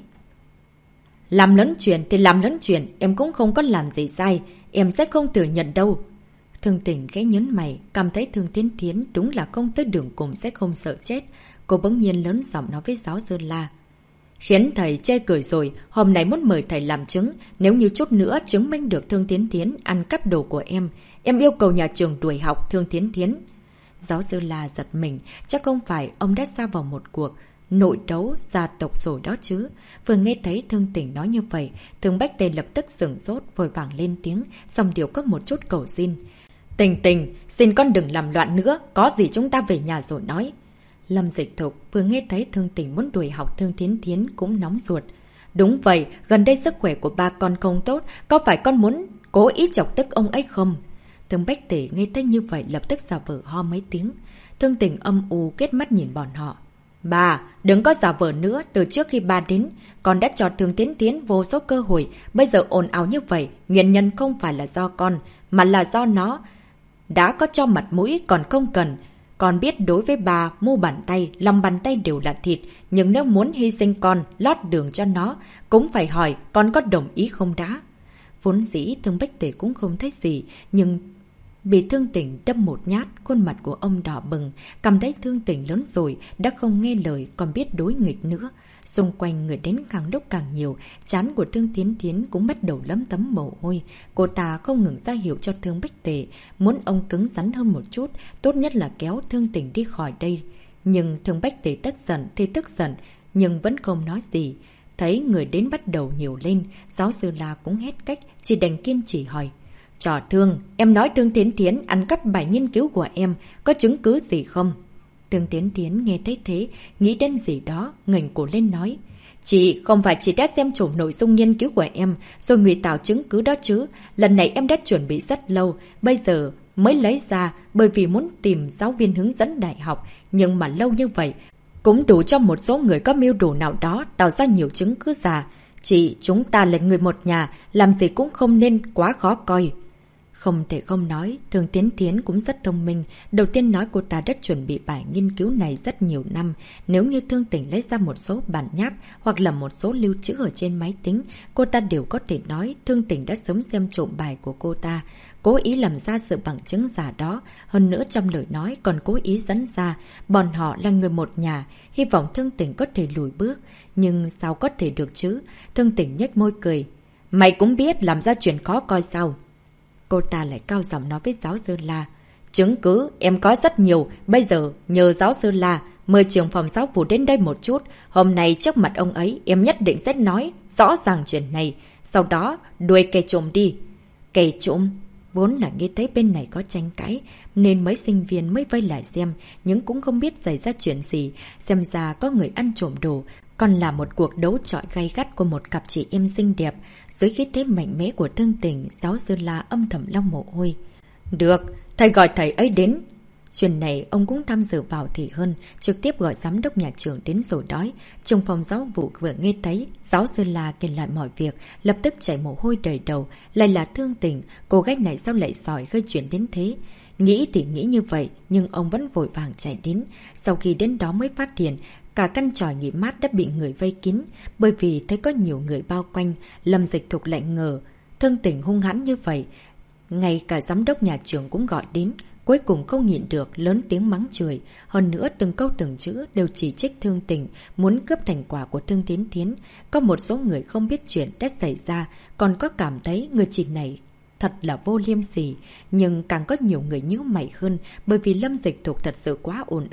Làm lớn chuyện thì làm lớn chuyện, em cũng không có làm gì sai. Em sẽ không thừa nhận đâu. Thương Tình khẽ nhớn mày, cảm thấy Thương Thiến Thiến đúng là không tới đường cùng sẽ không sợ chết. Cô bỗng nhiên lớn giọng nói với giáo sư La. Khiến thầy chê cười rồi, hôm nay muốn mời thầy làm chứng. Nếu như chút nữa chứng minh được Thương Thiến Thiến ăn cắp đồ của em yêu cầu nhà trường đuổi học Thương Thiến Thiến. Giáo sư La giật mình, chắc không phải ông đã sa vào một cuộc nội đấu gia tộc rồi đó chứ. Vừa nghe thấy Thương Tình nói như vậy, Thương Bách Tề lập tức sửng sốt, vội vàng lên tiếng, dòng điệu có một chút cầu xin. Tình Tình, xin con đừng làm loạn nữa, có gì chúng ta về nhà rồi nói. Lâm Dịch Thục vừa nghe thấy Thương Tình muốn đuổi học Thương Thiến Thiến cũng nóng ruột. Đúng vậy, gần đây sức khỏe của ba con không tốt, có phải con muốn cố ý chọc tức ông ấy không? Thương Bách Tể nghe thấy như vậy lập tức giả vờ ho mấy tiếng. Thương Tình âm u kết mắt nhìn bọn họ. Bà, đừng có giả vờ nữa, từ trước khi ba đến, con đã cho Thương Thiến Thiến vô số cơ hội, bây giờ ồn ào như vậy, nguyên nhân không phải là do con, mà là do nó. Đã có cho mặt mũi còn không cần. Con biết đối với bà, mu bàn tay, lòng bàn tay đều là thịt, nhưng nếu muốn hy sinh con, lót đường cho nó, cũng phải hỏi con có đồng ý không đã. Vốn dĩ Thương Bách Tể cũng không thấy gì, nhưng bị Thương Tình đâm một nhát, khuôn mặt của ông đỏ bừng, cảm thấy Thương Tình lớn rồi, đã không nghe lời, còn biết đối nghịch nữa. Xung quanh người đến càng lúc càng nhiều, trán của Thương Thiến Thiến cũng bắt đầu lấm tấm mồ hôi. Cô ta không ngừng ra hiệu cho Thương Bách Tề, muốn ông cứng rắn hơn một chút, tốt nhất là kéo Thương Tình đi khỏi đây. Nhưng Thương Bách Tề tức giận thì tức giận, nhưng vẫn không nói gì. Thấy người đến bắt đầu nhiều lên, giáo sư La cũng hết cách, chỉ đành kiên trì hỏi. Trò Thương, em nói Thương Thiến Thiến ăn cắp bài nghiên cứu của em, có chứng cứ gì không? Thương Thiến Thiến nghe thấy thế, nghĩ đến gì đó, ngẩng cổ lên nói. Chị, không phải chị đã xem trộm nội dung nghiên cứu của em, rồi ngụy tạo chứng cứ đó chứ. Lần này em đã chuẩn bị rất lâu, bây giờ mới lấy ra bởi vì muốn tìm giáo viên hướng dẫn đại học. Nhưng mà lâu như vậy, cũng đủ cho một số người có mưu đồ nào đó tạo ra nhiều chứng cứ giả. Chị, chúng ta là người một nhà, làm gì cũng không nên quá khó coi. Không thể không nói, Thương Thiến Thiến cũng rất thông minh. Đầu tiên nói cô ta đã chuẩn bị bài nghiên cứu này rất nhiều năm. Nếu như Thương Tình lấy ra một số bản nháp hoặc là một số lưu trữ ở trên máy tính, cô ta đều có thể nói Thương Tình đã sớm xem trộm bài của cô ta, cố ý làm ra sự bằng chứng giả đó. Hơn nữa trong lời nói còn cố ý dẫn ra bọn họ là người một nhà, hy vọng Thương Tình có thể lùi bước. Nhưng sao có thể được chứ? Thương Tình nhếch môi cười. Mày cũng biết làm ra chuyện khó coi sao? Cô ta lại cao giọng nói với giáo sư La. Chứng cứ em có rất nhiều, bây giờ nhờ giáo sư La mời trưởng phòng giáo vụ đến đây một chút. Hôm nay trước mặt ông ấy em nhất định sẽ nói rõ ràng chuyện này, sau đó đuổi kẻ trộm đi. Kẻ trộm? Vốn là nghe thấy bên này có tranh cãi, nên mấy sinh viên mới vây lại xem, nhưng cũng không biết xảy ra chuyện gì. Xem ra có người ăn trộm đồ, còn là một cuộc đấu chọi gay gắt của một cặp chị em xinh đẹp. Dưới khí thế mạnh mẽ của Thương Tình, giáo sư La âm thầm lau mồ hôi. Được, thầy gọi thầy ấy đến. Chuyện này ông cũng tham dự vào thì hơn, trực tiếp gọi giám đốc nhà trường đến rồi đói. Trong phòng giáo vụ vừa nghe thấy giáo sư La kể lại mọi việc, lập tức chảy mồ hôi đầy đầu. Lại là Thương Tình, cô gái này sao lại giỏi gây chuyện đến thế? Nghĩ thì nghĩ như vậy, nhưng ông vẫn vội vàng chạy đến. Sau khi đến đó mới phát hiện cả căn tròi nghỉ mát đã bị người vây kín, bởi vì thấy có nhiều người bao quanh. Lâm Dịch Thục lại ngờ Thương Tình hung hãn như vậy, ngay cả giám đốc nhà trường cũng gọi đến. Cuối cùng không nhịn được, lớn tiếng mắng chửi. Hơn nữa từng câu từng chữ đều chỉ trích Thương Tình muốn cướp thành quả của Thương Thiến Thiến. Có một số người không biết chuyện đã xảy ra, còn có cảm thấy người chị này thật là vô liêm sỉ. Nhưng càng có nhiều người nhíu mày hơn, bởi vì Lâm Dịch Thục thật sự quá ồn ào.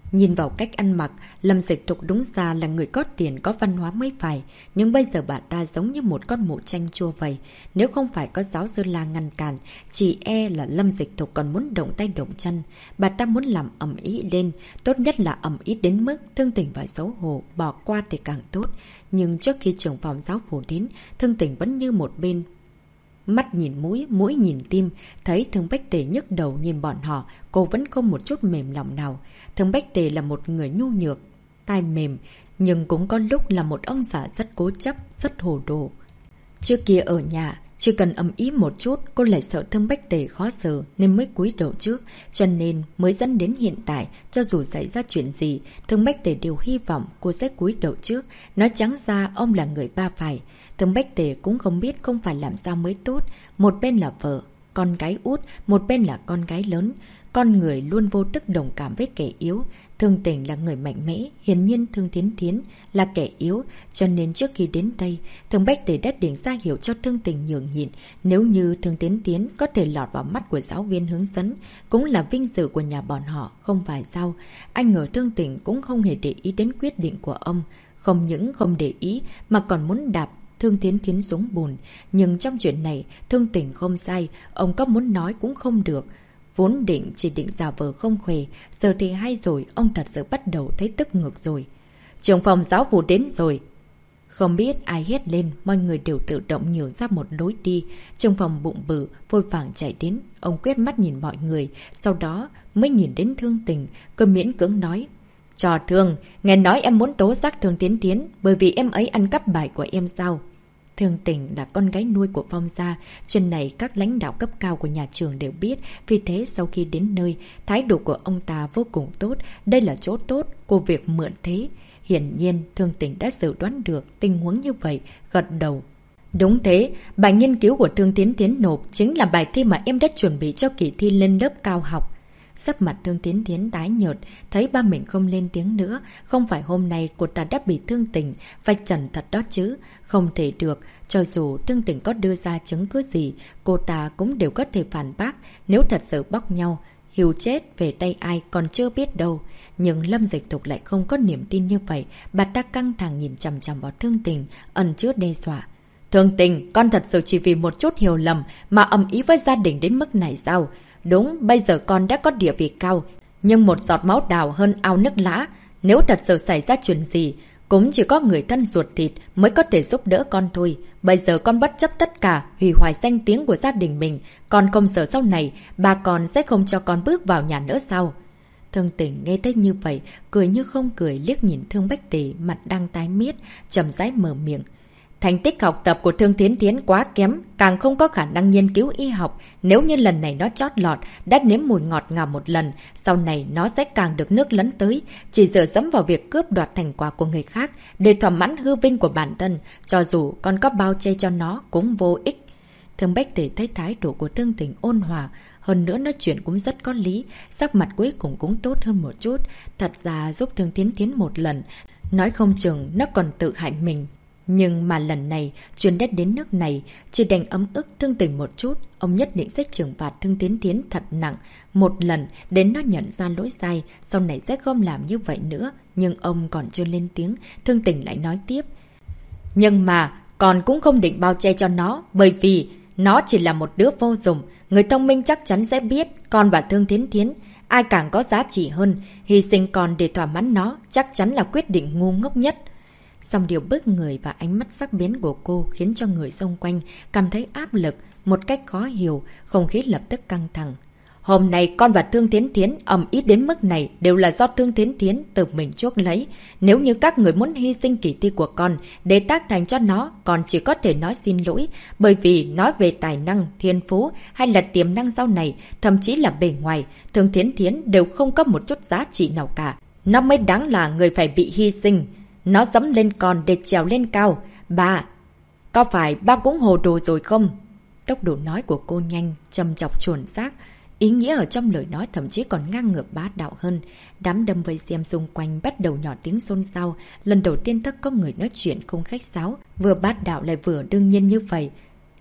Nhìn vào cách ăn mặc, Lâm Dịch Thục đúng ra là người có tiền có văn hóa mới phải. Nhưng bây giờ bà ta giống như một con mụ chanh chua vậy. Nếu không phải có giáo sư La ngăn cản, chỉ e là Lâm Dịch Thục còn muốn động tay động chân. Bà ta muốn làm ầm ĩ lên, tốt nhất là ầm ĩ đến mức Thương Tình và xấu hổ, bỏ qua thì càng tốt. Nhưng trước khi trưởng phòng giáo phủ đến, Thương Tình vẫn như một bên. Mắt nhìn mũi, mũi nhìn tim, thấy Thương Bách Tề nhức đầu nhìn bọn họ, cô vẫn không một chút mềm lòng nào. Thương Bách Tề là một người nhu nhược, tai mềm, nhưng cũng có lúc là một ông già rất cố chấp, rất hồ đồ. Trước kia ở nhà, chỉ cần ầm ý một chút, cô lại sợ Thương Bách Tề khó xử nên mới cúi đầu trước, cho nên mới dẫn đến hiện tại, cho dù xảy ra chuyện gì, Thương Bách Tề đều hy vọng cô sẽ cúi đầu trước, nói trắng ra ông là người ba phải. Thương Bách Tề cũng không biết không phải làm sao mới tốt, một bên là vợ, con gái út, một bên là con gái lớn. Con người luôn vô thức đồng cảm với kẻ yếu. Thương Tình là người mạnh mẽ, hiển nhiên Thương Thiến Thiến là kẻ yếu, cho nên trước khi đến đây, Thương Bách Tề đã định ra hiểu cho Thương Tình nhường nhịn. Nếu như Thương Thiến Thiến có thể lọt vào mắt của giáo viên hướng dẫn, cũng là vinh dự của nhà bọn họ, không phải sao? Anh ngờ Thương Tình cũng không hề để ý đến quyết định của ông, không những không để ý mà còn muốn đạp Thương Thiến Thiến xuống bùn. Nhưng trong chuyện này, Thương Tình không sai, ông có muốn nói cũng không được. Vốn định chỉ định giả vờ không khỏe, giờ thì hay rồi, ông thật sự bắt đầu thấy tức ngược rồi. Trưởng phòng giáo vụ đến rồi. Không biết ai hét lên, mọi người đều tự động nhường ra một lối đi. Trưởng phòng bụng bự, vội vàng chạy đến, ông quét mắt nhìn mọi người, sau đó mới nhìn đến Thương Tình, cười miễn cưỡng nói. Trò Thương, nghe nói em muốn tố giác Thương Tiến Tiến, bởi vì em ấy ăn cắp bài của em sao? Thương Tình là con gái nuôi của Phong gia, chuyện này các lãnh đạo cấp cao của nhà trường đều biết, vì thế sau khi đến nơi, thái độ của ông ta vô cùng tốt, đây là chỗ tốt của việc mượn thế. Hiển nhiên, Thương Tình đã dự đoán được tình huống như vậy, gật đầu. Đúng thế, bài nghiên cứu của Thương Tiến Tiến nộp chính là bài thi mà em đã chuẩn bị cho kỳ thi lên lớp cao học. Sắc mặt Thương Tiến Tiến tái nhợt, thấy ba mình không lên tiếng nữa, không phải hôm nay cô ta đã bị Thương Tình, vạch trần thật đó chứ, không thể được, cho dù Thương Tình có đưa ra chứng cứ gì, cô ta cũng đều có thể phản bác, nếu thật sự bóc nhau, hiu chết về tay ai còn chưa biết đâu. Nhưng Lâm Dịch Thục lại không có niềm tin như vậy, bà ta căng thẳng nhìn chằm chằm vào Thương Tình, ẩn chứa đe dọa. Thương Tình, con thật sự chỉ vì một chút hiểu lầm mà ầm ĩ với gia đình đến mức này sao? Đúng, bây giờ con đã có địa vị cao, nhưng một giọt máu đào hơn ao nước lã. Nếu thật sự xảy ra chuyện gì, cũng chỉ có người thân ruột thịt mới có thể giúp đỡ con thôi. Bây giờ con bất chấp tất cả, hủy hoại danh tiếng của gia đình mình. Con không sợ sau này, bà con sẽ không cho con bước vào nhà nữa sao? Thương Tình nghe thấy như vậy, cười như không cười, liếc nhìn Thương Bách Tề mặt đang tái miết, chậm rãi mở miệng. Thành tích học tập của Thương Thiến Thiến quá kém, càng không có khả năng nghiên cứu y học. Nếu như lần này nó chót lọt, đã nếm mùi ngọt ngào một lần, sau này nó sẽ càng được nước lấn tới, chỉ dựa dẫm vào việc cướp đoạt thành quả của người khác, để thỏa mãn hư vinh của bản thân, cho dù con có bao che cho nó cũng vô ích. Thương Bách Tề thấy thái độ của Thương Tình ôn hòa, hơn nữa nói chuyện cũng rất có lý, sắc mặt cuối cùng cũng tốt hơn một chút. Thật ra giúp Thương Thiến Thiến một lần, nói không chừng nó còn tự hại mình. Nhưng mà lần này, chuyện đã đến nước này, chỉ đành ấm ức Thương Tình một chút, ông nhất định sẽ trừng phạt Thương Tiến Tiến thật nặng, một lần, đến nó nhận ra lỗi sai, sau này sẽ không làm như vậy nữa. Nhưng ông còn chưa lên tiếng, Thương Tình lại nói tiếp. Nhưng mà, con cũng không định bao che cho nó, bởi vì nó chỉ là một đứa vô dụng, người thông minh chắc chắn sẽ biết, con và Thương Tiến Tiến, ai càng có giá trị hơn, hy sinh con để thỏa mãn nó, chắc chắn là quyết định ngu ngốc nhất. Song điều bất người và ánh mắt sắc bén của cô khiến cho người xung quanh cảm thấy áp lực, một cách khó hiểu, không khí lập tức căng thẳng. Hôm nay con và Thương Thiến Thiến ầm ĩ đến mức này đều là do Thương Thiến Thiến tự mình chuốc lấy. Nếu như các người muốn hy sinh kỳ thi của con để tác thành cho nó, con chỉ có thể nói xin lỗi, bởi vì nói về tài năng, thiên phú hay là tiềm năng sau này, thậm chí là bề ngoài, Thương Thiến Thiến đều không có một chút giá trị nào cả. Nó mới đáng là người phải bị hy sinh. Nó dẫm lên con để trèo lên cao. Bà, có phải ba cũng hồ đồ rồi không? Tốc độ nói của cô nhanh, châm chọc chuẩn xác. Ý nghĩa ở trong lời nói thậm chí còn ngang ngược bá đạo hơn. Đám đâm vây xem xung quanh bắt đầu nhỏ tiếng xôn xao. Lần đầu tiên tất có người nói chuyện không khách sáo, vừa bá đạo lại vừa đương nhiên như vậy.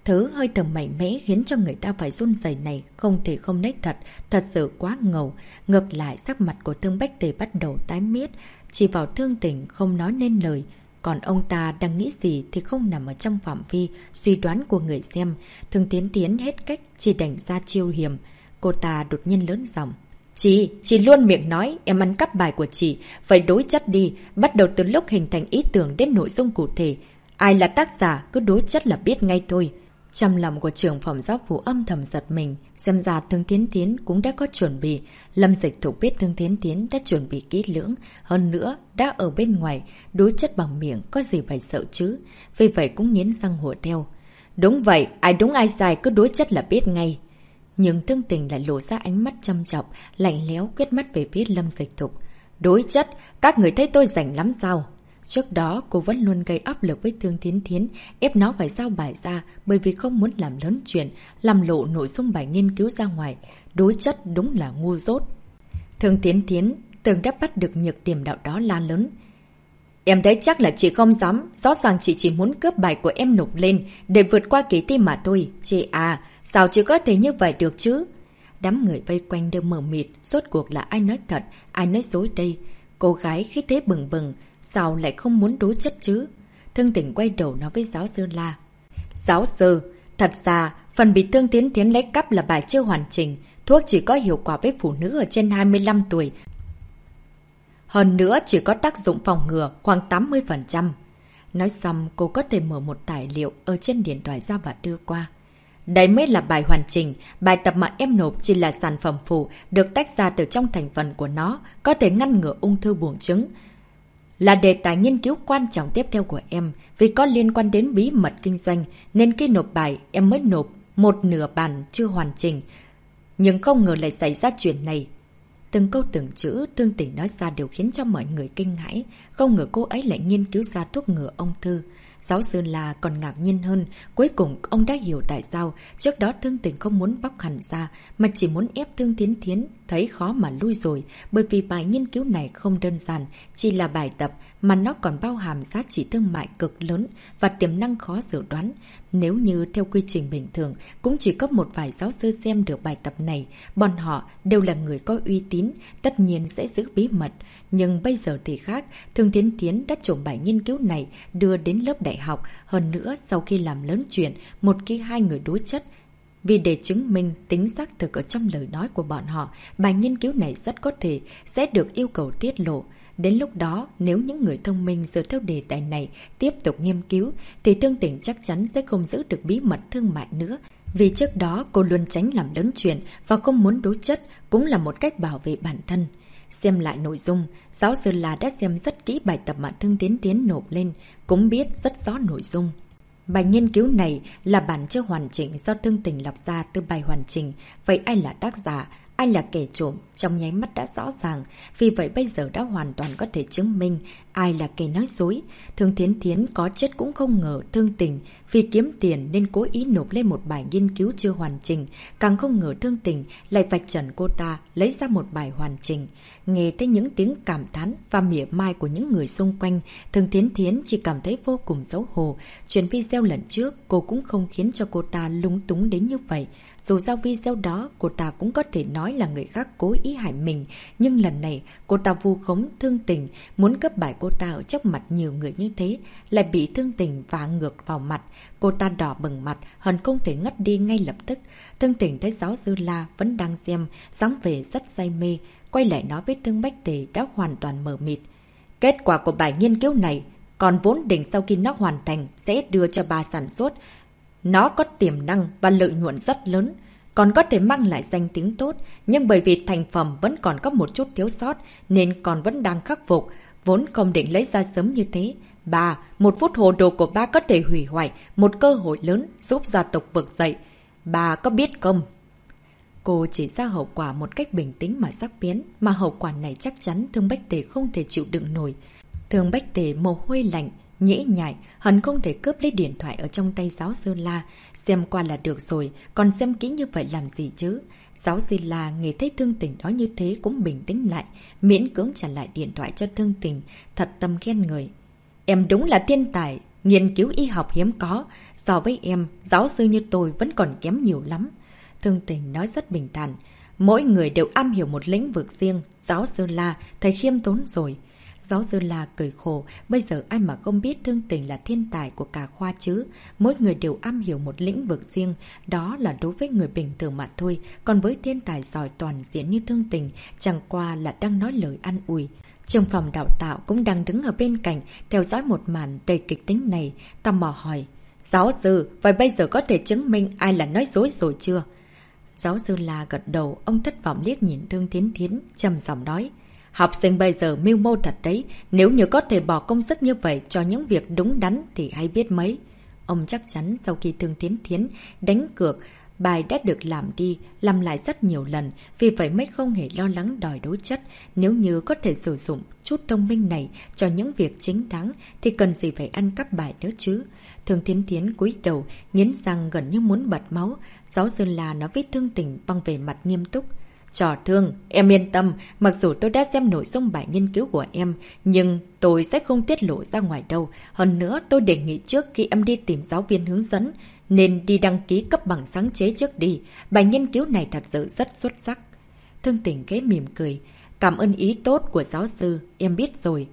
Thứ hơi thở mạnh mẽ khiến cho người ta phải run rẩy này không thể không nếch thật sự quá ngầu. Ngược lại sắc mặt của Thương Bách Tề bắt đầu tái mét, chỉ vào Thương Tỉnh không nói nên lời. Còn ông ta đang nghĩ gì thì không nằm ở trong phạm vi suy đoán của người xem. Thương Tiến Tiến hết cách chỉ đành ra chiêu hiểm. Cô ta đột nhiên lớn giọng. Chị luôn miệng nói em ăn cắp bài của chị, vậy đối chất đi, bắt đầu từ lúc hình thành ý tưởng đến nội dung cụ thể. Ai là tác giả cứ đối chất là biết ngay thôi. Trong lòng của trưởng phòng giáo vụ âm thầm giật mình, xem ra Thương Tiến Tiến cũng đã có chuẩn bị. Lâm Dịch Thục biết Thương Tiến Tiến đã chuẩn bị kỹ lưỡng, hơn nữa đã ở bên ngoài, đối chất bằng miệng có gì phải sợ chứ. Vì vậy cũng nghiến răng hùa theo. Đúng vậy, ai đúng ai sai cứ đối chất là biết ngay. Nhưng Thương Tình lại lộ ra ánh mắt chăm chọc, lạnh lẽo quét mắt về phía Lâm Dịch Thục. Đối chất, các người thấy tôi rảnh lắm sao? Trước đó cô vẫn luôn gây áp lực với Thương Tiến Tiến, ép nó phải giao bài ra bởi vì không muốn làm lớn chuyện, làm lộ nội dung bài nghiên cứu ra ngoài. Đối chất đúng là ngu dốt. Thương Tiến Tiến tưởng đã bắt được nhược điểm đạo đó la lớn. Em thấy chắc là chị không dám, rõ ràng chị chỉ muốn cướp bài của em nộp lên để vượt qua kỳ thi mà thôi. Chị à, sao chị có thể như vậy được chứ? Đám người vây quanh đều mờ mịt, rốt cuộc là ai nói thật, ai nói dối đây? Cô gái khí thế bừng bừng, sao lại không muốn đối chất chứ? Thương Tỉnh quay đầu nói với giáo sư La. Giáo sư, thật ra phần bị Thương Tiến Tiến lấy cắp là bài chưa hoàn chỉnh, thuốc chỉ có hiệu quả với phụ nữ ở trên 25 tuổi. Hơn nữa chỉ có tác dụng phòng ngừa khoảng 80%. Nói xong cô có thể mở một tài liệu ở trên điện thoại ra và đưa qua. Đấy mới là bài hoàn chỉnh, bài tập mà em nộp chỉ là sản phẩm phụ được tách ra từ trong thành phần của nó, có thể ngăn ngừa ung thư buồng trứng. Là đề tài nghiên cứu quan trọng tiếp theo của em, vì có liên quan đến bí mật kinh doanh, nên khi nộp bài em mới nộp một nửa bản chưa hoàn chỉnh. Nhưng không ngờ lại xảy ra chuyện này. Từng câu từng chữ Thương Tỉnh nói ra đều khiến cho mọi người kinh hãi, không ngờ cô ấy lại nghiên cứu ra thuốc ngừa ung thư. Giáo sư La còn ngạc nhiên hơn, cuối cùng ông đã hiểu tại sao trước đó Thương Tỉnh không muốn bóc hẳn ra, mà chỉ muốn ép Thương Tiến Tiến, thấy khó mà lui rồi, bởi vì bài nghiên cứu này không đơn giản, chỉ là bài tập mà nó còn bao hàm giá trị thương mại cực lớn và tiềm năng khó dự đoán. Nếu như theo quy trình bình thường, cũng chỉ có một vài giáo sư xem được bài tập này, bọn họ đều là người có uy tín, tất nhiên sẽ giữ bí mật. Nhưng bây giờ thì khác, Thương Tiến Tiến đã trộm bài nghiên cứu này đưa đến lớp đại học, hơn nữa sau khi làm lớn chuyện, một khi hai người đối chất. Vì để chứng minh tính xác thực ở trong lời nói của bọn họ, bài nghiên cứu này rất có thể sẽ được yêu cầu tiết lộ. Đến lúc đó, nếu những người thông minh dựa theo đề tài này tiếp tục nghiên cứu, thì Thương Tỉnh chắc chắn sẽ không giữ được bí mật thương mại nữa. Vì trước đó cô luôn tránh làm lớn chuyện và không muốn đối chất, cũng là một cách bảo vệ bản thân. Xem lại nội dung, giáo sư La đã xem rất kỹ bài tập mà Thương Tiến Tiến nộp lên, cũng biết rất rõ nội dung. Bài nghiên cứu này là bản chưa hoàn chỉnh do Thương Tỉnh lập ra từ bài hoàn chỉnh. Vậy ai là tác giả, ai là kẻ trộm, trong nháy mắt đã rõ ràng. Vì vậy bây giờ đã hoàn toàn có thể chứng minh ai là kẻ nói dối. Thương Tiến Tiến có chết cũng không ngờ Thương Tỉnh vì kiếm tiền nên cố ý nộp lên một bài nghiên cứu chưa hoàn chỉnh. Càng không ngờ Thương Tỉnh lại vạch trần cô ta lấy ra một bài hoàn chỉnh. Nghe thấy những tiếng cảm thán và mỉa mai của những người xung quanh, Thương Tiến Tiến chỉ cảm thấy vô cùng xấu hổ. Chuyện video lần trước cô cũng không khiến cho cô ta lúng túng đến như vậy. Dù sao video đó cô ta cũng có thể nói là người khác cố ý hại mình, nhưng lần này cô ta vu khống Thương Tỉnh, muốn cướp bài cô ta ở trước mặt nhiều người như thế, lại bị Thương Tỉnh vả ngược vào mặt. Cô ta đỏ bừng mặt, hận không thể ngất đi ngay lập tức. Thương Tỉnh thấy giáo sư La vẫn đang xem, dáng vẻ rất say mê, quay lại nói với Thương Bách Tề đã hoàn toàn mờ mịt. Kết quả của bài nghiên cứu này, còn vốn định sau khi nó hoàn thành sẽ đưa cho bà sản xuất. Nó có tiềm năng và lợi nhuận rất lớn, còn có thể mang lại danh tiếng tốt, nhưng bởi vì thành phẩm vẫn còn có một chút thiếu sót nên còn vẫn đang khắc phục, vốn không định lấy ra sớm như thế. Bà, một phút hồ đồ của ba có thể hủy hoại một cơ hội lớn giúp gia tộc vực dậy. Bà có biết không? Cô chỉ ra hậu quả một cách bình tĩnh mà sắc bén, mà hậu quả này chắc chắn Thương Bách Tề không thể chịu đựng nổi. Thương Bách Tề mồ hôi lạnh, nhễ nhại, hẳn không thể cướp lấy điện thoại ở trong tay giáo sư La. Xem qua là được rồi, còn xem kỹ như vậy làm gì chứ? Giáo sư La nghe thấy Thương Tỉnh đó như thế cũng bình tĩnh lại, miễn cưỡng trả lại điện thoại cho Thương Tỉnh, thật tâm khen người. Em đúng là thiên tài, nghiên cứu y học hiếm có. So với em, giáo sư như tôi vẫn còn kém nhiều lắm. Thương Tình nói rất bình thản. Mỗi người đều am hiểu một lĩnh vực riêng. Giáo sư La, thầy khiêm tốn rồi. Giáo sư La cười khổ, bây giờ ai mà không biết Thương Tình là thiên tài của cả khoa chứ. Mỗi người đều am hiểu một lĩnh vực riêng, đó là đối với người bình thường mà thôi. Còn với thiên tài giỏi toàn diện như Thương Tình, chẳng qua là đang nói lời an ủi. Trưởng phòng đào tạo cũng đang đứng ở bên cạnh, theo dõi một màn đầy kịch tính này, tò mò hỏi. Giáo sư, vậy bây giờ có thể chứng minh ai là nói dối rồi chưa? Giáo sư La gật đầu, ông thất vọng liếc nhìn Thương Thiến Thiến, trầm giọng nói. Học sinh bây giờ mưu mô thật đấy, nếu như có thể bỏ công sức như vậy cho những việc đúng đắn thì hay biết mấy. Ông chắc chắn sau khi Thương Thiến Thiến đánh cược, bài đã được làm đi, làm lại rất nhiều lần, vì vậy mới không hề lo lắng đòi đối chất. Nếu như có thể sử dụng chút thông minh này cho những việc chính đáng thì cần gì phải ăn cắp bài nữa chứ. Thương Thiến Thiến cúi đầu, nghiến răng gần như muốn bật máu. Giáo sư La nói với Thương Tình bằng vẻ mặt nghiêm túc. Trò Thương, em yên tâm, mặc dù tôi đã xem nội dung bài nghiên cứu của em, nhưng tôi sẽ không tiết lộ ra ngoài đâu. Hơn nữa, tôi đề nghị trước khi em đi tìm giáo viên hướng dẫn, nên đi đăng ký cấp bằng sáng chế trước đi. Bài nghiên cứu này thật sự rất xuất sắc. Thương Tình khẽ mỉm cười. Cảm ơn ý tốt của giáo sư, em biết rồi.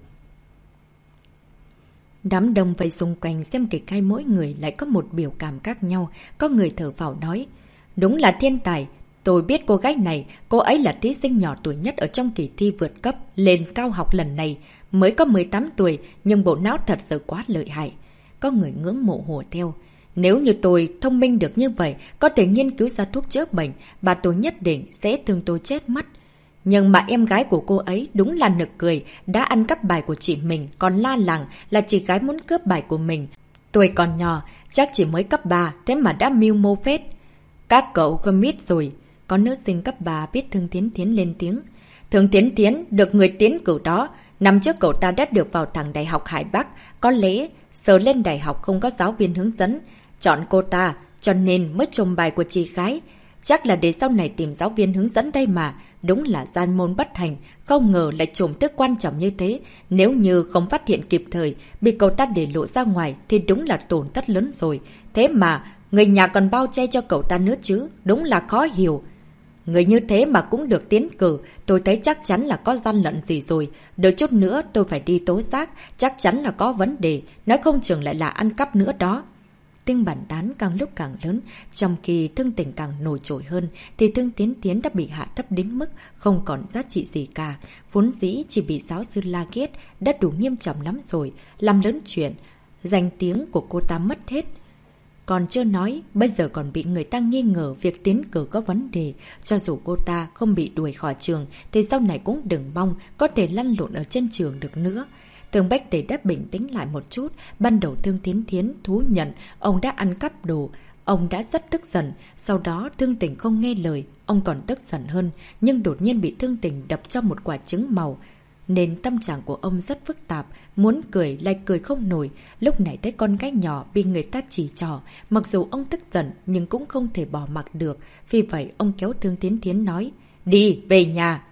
Đám đông vây xung quanh xem kịch hay mỗi người lại có một biểu cảm khác nhau. Có người thở phào nói. Đúng là thiên tài. Tôi biết cô gái này, cô ấy là thí sinh nhỏ tuổi nhất ở trong kỳ thi vượt cấp lên cao học lần này. Mới có 18 tuổi, nhưng bộ não thật sự quá lợi hại. Có người ngưỡng mộ hùa theo. Nếu như tôi thông minh được như vậy, có thể nghiên cứu ra thuốc chữa bệnh, bà tôi nhất định sẽ thương tôi chết mất. Nhưng mà em gái của cô ấy đúng là nực cười, đã ăn cắp bài của chị mình, còn la làng là chị gái muốn cướp bài của mình. Tuổi còn nhỏ, chắc chỉ mới cấp 3, thế mà đã mưu mô phết. Các cậu không biết rồi. Có nữ sinh cấp 3 biết Thương Thiến Thiến lên tiếng. Thương Thiến Thiến được người tiến cử đó. Năm trước cậu ta đã được vào thẳng Đại học Hải Bắc. Có lẽ giờ lên đại học không có giáo viên hướng dẫn. Chọn cô ta, cho nên mới trùng bài của chị gái. Chắc là để sau này tìm giáo viên hướng dẫn đây mà. Đúng là gian môn bất thành. Không ngờ lại trùng tiếc quan trọng như thế. Nếu như không phát hiện kịp thời, bị cậu ta để lộ ra ngoài thì đúng là tổn thất lớn rồi. Thế mà người nhà còn bao che cho cậu ta nữa chứ. Đúng là khó hiểu. Người như thế mà cũng được tiến cử, tôi thấy chắc chắn là có gian lận gì rồi. Đợi chút nữa tôi phải đi tố giác, chắc chắn là có vấn đề, nói không chừng lại là ăn cắp nữa đó. Tiếng bàn tán càng lúc càng lớn, trong khi Thương Tình càng nổi trội hơn, thì Thương Tiến Tiến đã bị hạ thấp đến mức không còn giá trị gì cả. Vốn dĩ chỉ bị giáo sư la ghét đã đủ nghiêm trọng lắm rồi, làm lớn chuyện, danh tiếng của cô ta mất hết. Còn chưa nói, bây giờ còn bị người ta nghi ngờ việc tiến cử có vấn đề. Cho dù cô ta không bị đuổi khỏi trường, thì sau này cũng đừng mong có thể lăn lộn ở trên trường được nữa. Thương Bách Tề đã bình tĩnh lại một chút. Ban đầu Thương Thiến Thiến thú nhận ông đã ăn cắp đồ. Ông đã rất tức giận. Sau đó Thương Tình không nghe lời, ông còn tức giận hơn. Nhưng đột nhiên bị Thương Tình đập cho một quả trứng màu, nên tâm trạng của ông rất phức tạp, muốn cười lại cười không nổi. Lúc này thấy con gái nhỏ bị người ta chỉ trỏ, mặc dù ông tức giận nhưng cũng không thể bỏ mặc được. Vì vậy ông kéo Thương Tiến Tiến nói, đi, về nhà.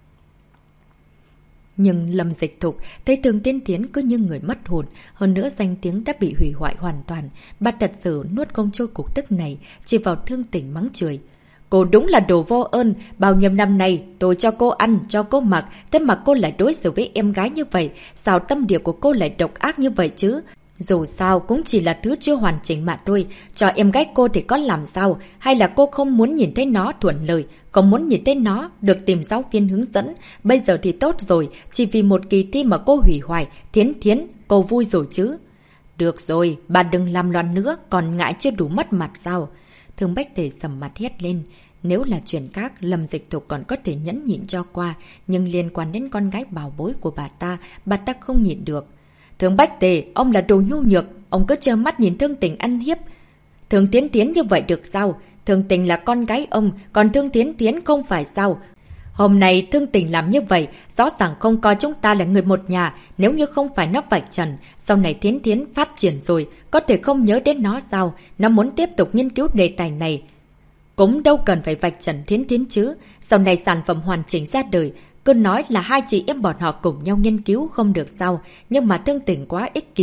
Nhưng Lâm Dịch Thục thấy Thương Tiến Tiến cứ như người mất hồn, hơn nữa danh tiếng đã bị hủy hoại hoàn toàn. Bà thật sự nuốt không trôi cục tức này, chỉ vào Thương Tình mắng chửi. Cô đúng là đồ vô ơn, bao nhiêu năm nay tôi cho cô ăn, cho cô mặc, thế mà cô lại đối xử với em gái như vậy, sao tâm địa của cô lại độc ác như vậy chứ? Dù sao cũng chỉ là thứ chưa hoàn chỉnh mà thôi, cho em gái cô thì có làm sao, hay là cô không muốn nhìn thấy nó thuận lợi, không muốn nhìn thấy nó được tìm giáo viên hướng dẫn, bây giờ thì tốt rồi, chỉ vì một kỳ thi mà cô hủy hoại, Thiến Thiến, cô vui rồi chứ? Được rồi, bà đừng làm loạn nữa, còn ngại chưa đủ mất mặt sao? Thương Bách Tề sầm mặt hét lên. Nếu là chuyện khác, Lâm Dịch Thục còn có thể nhẫn nhịn cho qua, nhưng liên quan đến con gái bảo bối của bà ta không nhịn được. Thương Bách Tề, ông là đồ nhu nhược, ông cứ trơ mắt nhìn Thương Tình ăn hiếp. Thương Tiến Tiến như vậy được sao? Thương Tình là con gái ông, còn Thương Tiến Tiến không phải sao? Hôm nay Thương Tình làm như vậy, rõ ràng không coi chúng ta là người một nhà, nếu như không phải nó vạch trần. Sau này Thiến Thiến phát triển rồi, có thể không nhớ đến nó sao? Nó muốn tiếp tục nghiên cứu đề tài này. Cũng đâu cần phải vạch trần Thiến Thiến chứ. Sau này sản phẩm hoàn chỉnh ra đời, cứ nói là hai chị em bọn họ cùng nhau nghiên cứu không được sao. Nhưng mà Thương Tình quá ích kỷ,